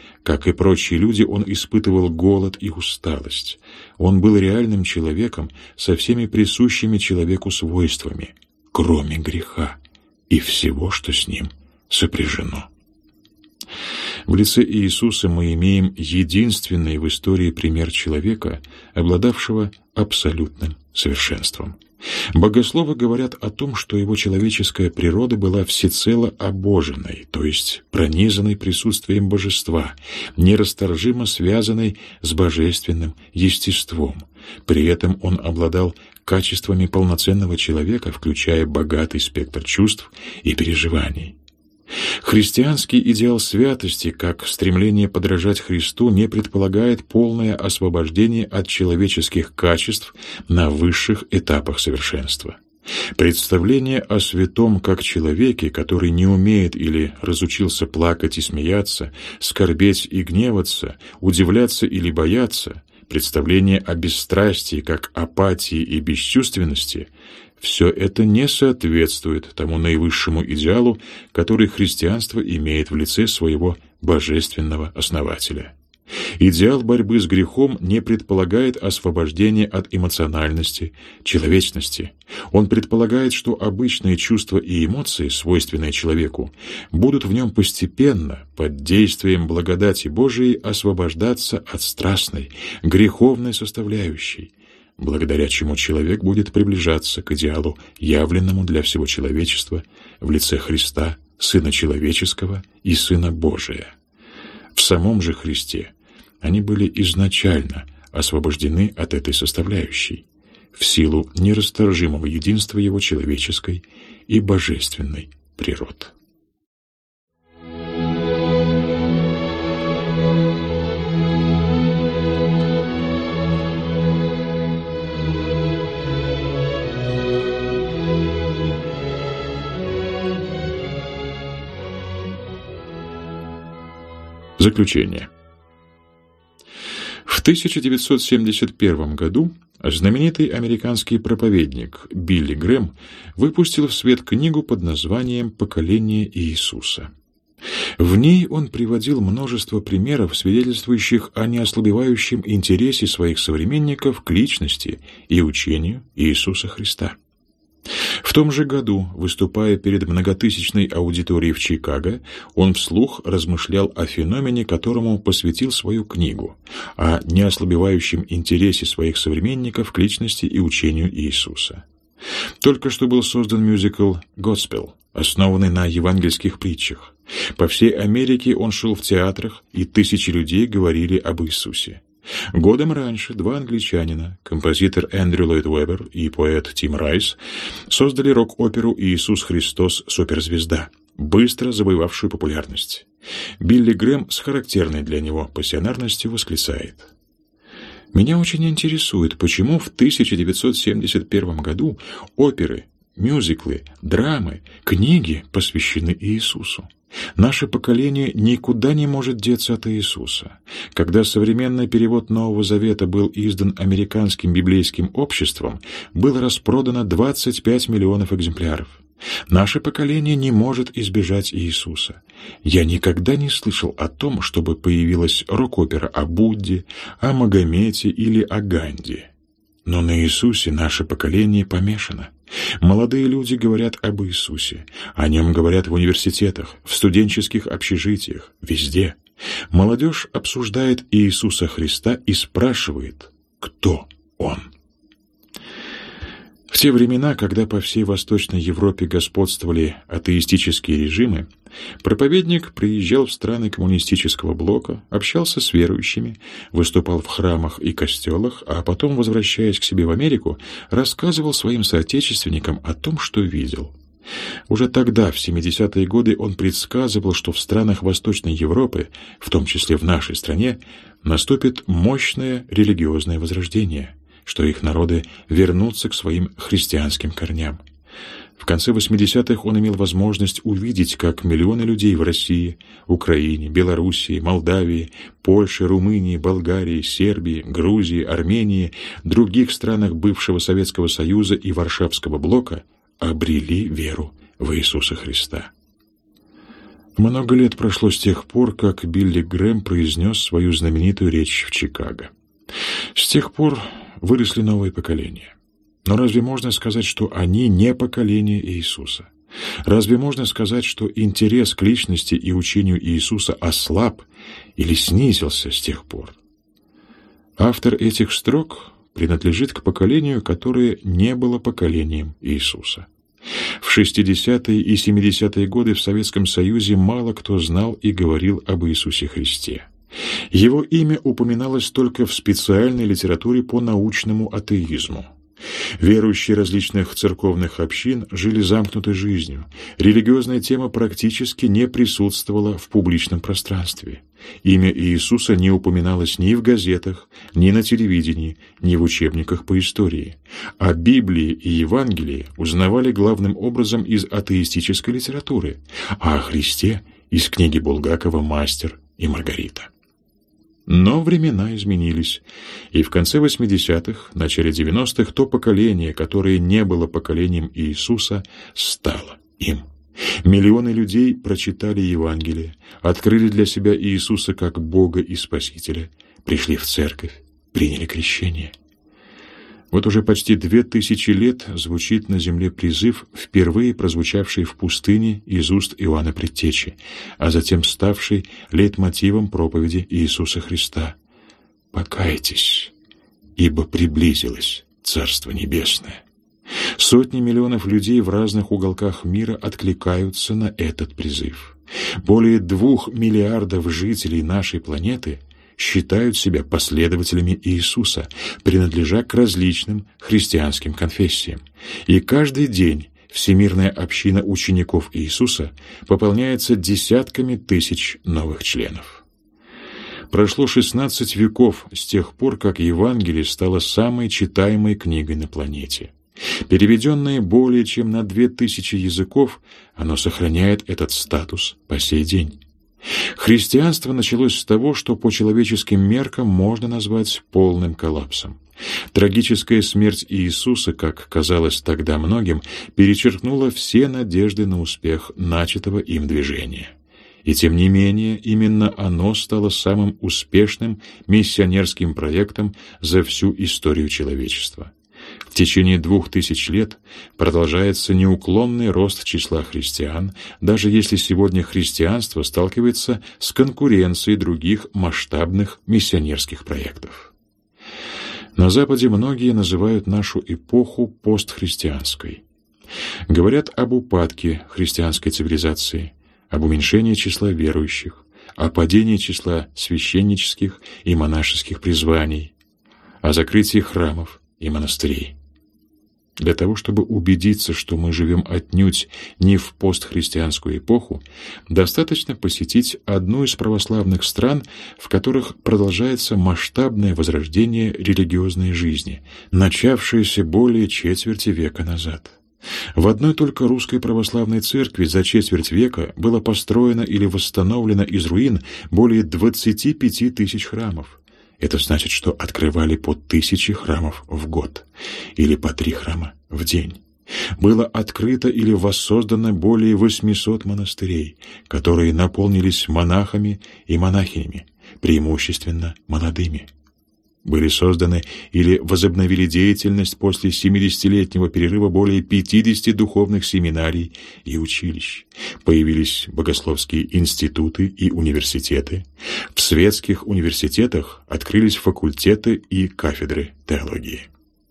Как и прочие люди, он испытывал голод и усталость. Он был реальным человеком со всеми присущими человеку свойствами, кроме греха и всего, что с ним сопряжено. В лице Иисуса мы имеем единственный в истории пример человека, обладавшего абсолютным совершенством. Богословы говорят о том, что его человеческая природа была всецело обоженной, то есть пронизанной присутствием божества, нерасторжимо связанной с божественным естеством. При этом он обладал качествами полноценного человека, включая богатый спектр чувств и переживаний. Христианский идеал святости, как стремление подражать Христу, не предполагает полное освобождение от человеческих качеств на высших этапах совершенства. Представление о святом как человеке, который не умеет или разучился плакать и смеяться, скорбеть и гневаться, удивляться или бояться, представление о бесстрастии как апатии и бесчувственности — все это не соответствует тому наивысшему идеалу, который христианство имеет в лице своего божественного основателя. Идеал борьбы с грехом не предполагает освобождение от эмоциональности, человечности. Он предполагает, что обычные чувства и эмоции, свойственные человеку, будут в нем постепенно, под действием благодати Божией, освобождаться от страстной, греховной составляющей, благодаря чему человек будет приближаться к идеалу, явленному для всего человечества в лице Христа, Сына Человеческого и Сына Божия. В самом же Христе они были изначально освобождены от этой составляющей, в силу нерасторжимого единства его человеческой и божественной природ. Заключение. В 1971 году знаменитый американский проповедник Билли Грэм выпустил в свет книгу под названием «Поколение Иисуса». В ней он приводил множество примеров, свидетельствующих о неослабевающем интересе своих современников к личности и учению Иисуса Христа. В том же году, выступая перед многотысячной аудиторией в Чикаго, он вслух размышлял о феномене, которому посвятил свою книгу, о неослабевающем интересе своих современников к личности и учению Иисуса. Только что был создан мюзикл «Госпел», основанный на евангельских притчах. По всей Америке он шел в театрах, и тысячи людей говорили об Иисусе. Годом раньше два англичанина, композитор Эндрю Ллойд Уэббер и поэт Тим Райс, создали рок-оперу «Иисус Христос. Суперзвезда», быстро завоевавшую популярность. Билли Грэм с характерной для него пассионарностью восклицает: «Меня очень интересует, почему в 1971 году оперы, мюзиклы, драмы, книги посвящены Иисусу. Наше поколение никуда не может деться от Иисуса. Когда современный перевод Нового Завета был издан Американским библейским обществом, было распродано 25 миллионов экземпляров. Наше поколение не может избежать Иисуса. Я никогда не слышал о том, чтобы появилась рок-опера о Будде, о Магомете или о Ганди. Но на Иисусе наше поколение помешано. Молодые люди говорят об Иисусе, о нем говорят в университетах, в студенческих общежитиях, везде. Молодежь обсуждает Иисуса Христа и спрашивает, кто Он. В те времена, когда по всей Восточной Европе господствовали атеистические режимы, проповедник приезжал в страны коммунистического блока, общался с верующими, выступал в храмах и костелах, а потом, возвращаясь к себе в Америку, рассказывал своим соотечественникам о том, что видел. Уже тогда, в 70-е годы, он предсказывал, что в странах Восточной Европы, в том числе в нашей стране, наступит мощное религиозное возрождение, что их народы вернутся к своим христианским корням. В конце 80-х он имел возможность увидеть, как миллионы людей в России, Украине, Белоруссии, Молдавии, Польше, Румынии, Болгарии, Сербии, Грузии, Армении, других странах бывшего Советского Союза и Варшавского блока обрели веру в Иисуса Христа. Много лет прошло с тех пор, как Билли Грэм произнес свою знаменитую речь в Чикаго. С тех пор выросли новые поколения. Но разве можно сказать, что они не поколение Иисуса? Разве можно сказать, что интерес к личности и учению Иисуса ослаб или снизился с тех пор? Автор этих строк принадлежит к поколению, которое не было поколением Иисуса. В 60-е и 70-е годы в Советском Союзе мало кто знал и говорил об Иисусе Христе. Его имя упоминалось только в специальной литературе по научному атеизму. Верующие различных церковных общин жили замкнутой жизнью. Религиозная тема практически не присутствовала в публичном пространстве. Имя Иисуса не упоминалось ни в газетах, ни на телевидении, ни в учебниках по истории. О Библии и Евангелии узнавали главным образом из атеистической литературы, а о Христе — из книги Булгакова «Мастер и Маргарита». Но времена изменились, и в конце 80-х, начале 90-х то поколение, которое не было поколением Иисуса, стало им. Миллионы людей прочитали Евангелие, открыли для себя Иисуса как Бога и Спасителя, пришли в церковь, приняли крещение. Вот уже почти 2000 лет звучит на земле призыв, впервые прозвучавший в пустыне из уст Иоанна Предтечи, а затем ставший лейтмотивом проповеди Иисуса Христа. «Покайтесь, ибо приблизилось Царство Небесное». Сотни миллионов людей в разных уголках мира откликаются на этот призыв. Более 2 миллиардов жителей нашей планеты считают себя последователями Иисуса, принадлежа к различным христианским конфессиям. И каждый день всемирная община учеников Иисуса пополняется десятками тысяч новых членов. Прошло 16 веков с тех пор, как Евангелие стало самой читаемой книгой на планете. Переведенное более чем на 2000 языков, оно сохраняет этот статус по сей день. Христианство началось с того, что по человеческим меркам можно назвать полным коллапсом. Трагическая смерть Иисуса, как казалось тогда многим, перечеркнула все надежды на успех начатого им движения. И тем не менее, именно оно стало самым успешным миссионерским проектом за всю историю человечества. В течение 2000 лет продолжается неуклонный рост числа христиан, даже если сегодня христианство сталкивается с конкуренцией других масштабных миссионерских проектов. На Западе многие называют нашу эпоху постхристианской. Говорят об упадке христианской цивилизации, об уменьшении числа верующих, о падении числа священнических и монашеских призваний, о закрытии храмов и монастырей. Для того, чтобы убедиться, что мы живем отнюдь не в постхристианскую эпоху, достаточно посетить одну из православных стран, в которых продолжается масштабное возрождение религиозной жизни, начавшееся более четверти века назад. В одной только русской православной церкви за четверть века было построено или восстановлено из руин более 25 тысяч храмов. Это значит, что открывали по 1000 храмов в год, или по 3 храма в день. Было открыто или воссоздано более 800 монастырей, которые наполнились монахами и монахинями, преимущественно молодыми. Были созданы или возобновили деятельность после 70-летнего перерыва более 50 духовных семинарий и училищ. Появились богословские институты и университеты. В светских университетах открылись факультеты и кафедры теологии.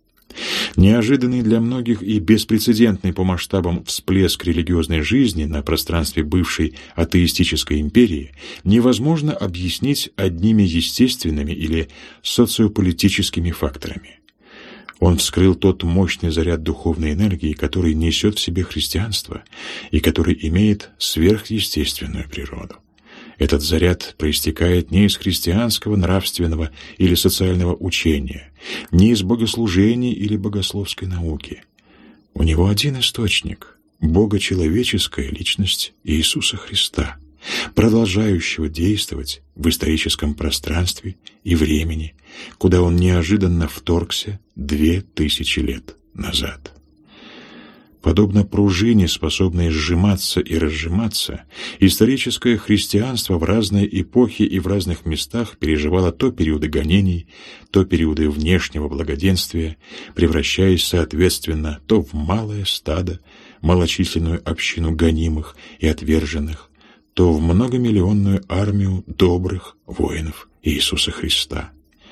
Неожиданный для многих и беспрецедентный по масштабам всплеск религиозной жизни на пространстве бывшей атеистической империи невозможно объяснить одними естественными или социополитическими факторами. Он вскрыл тот мощный заряд духовной энергии, который несет в себе христианство и который имеет сверхъестественную природу. Этот заряд проистекает не из христианского, нравственного или социального учения, не из богослужений или богословской науки. У него один источник — богочеловеческая личность Иисуса Христа, продолжающего действовать в историческом пространстве и времени, куда он неожиданно вторгся 2000 лет назад. Подобно пружине, способной сжиматься и разжиматься, историческое христианство в разные эпохи и в разных местах переживало то периоды гонений, то периоды внешнего благоденствия, превращаясь, соответственно, то в малое стадо, малочисленную общину гонимых и отверженных, то в многомиллионную армию добрых воинов Иисуса Христа.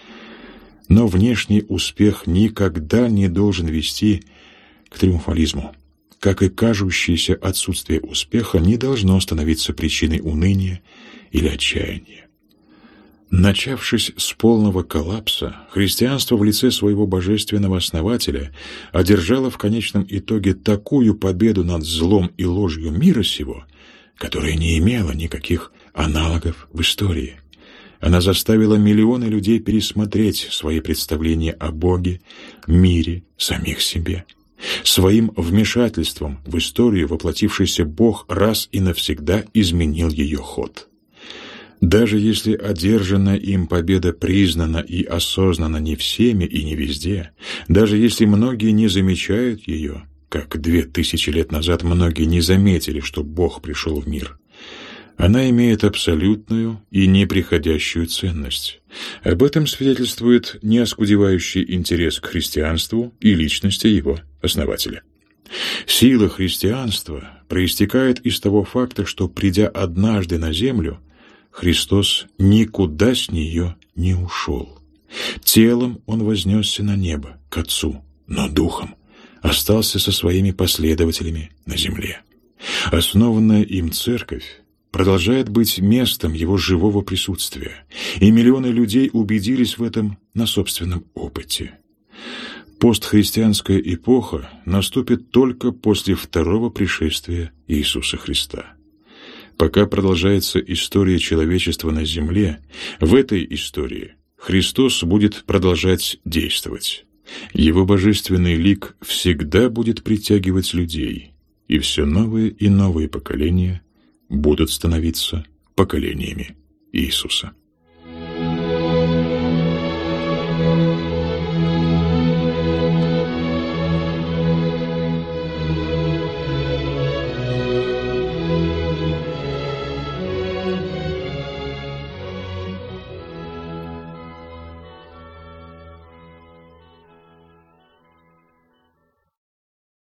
Но внешний успех никогда не должен вести к триумфализму, как и кажущееся отсутствие успеха не должно становиться причиной уныния или отчаяния. Начавшись с полного коллапса, христианство в лице своего божественного основателя одержало в конечном итоге такую победу над злом и ложью мира сего, которая не имела никаких аналогов в истории. Она заставила миллионы людей пересмотреть свои представления о Боге, мире, самих себе. Своим вмешательством в историю воплотившийся Бог раз и навсегда изменил ее ход. Даже если одержанная им победа признана и осознана не всеми и не везде, даже если многие не замечают ее, как 2000 лет назад многие не заметили, что Бог пришел в мир, она имеет абсолютную и неприходящую ценность. Об этом свидетельствует неоскудевающий интерес к христианству и личности его основателя. Сила христианства проистекает из того факта, что, придя однажды на землю, Христос никуда с нее не ушел. Телом Он вознесся на небо, к Отцу, но духом остался со своими последователями на земле. Основанная им церковь продолжает быть местом его живого присутствия, и миллионы людей убедились в этом на собственном опыте. Постхристианская эпоха наступит только после второго пришествия Иисуса Христа. Пока продолжается история человечества на земле, в этой истории Христос будет продолжать действовать. Его божественный лик всегда будет притягивать людей, и все новые и новые поколения будут становиться поколениями Иисуса.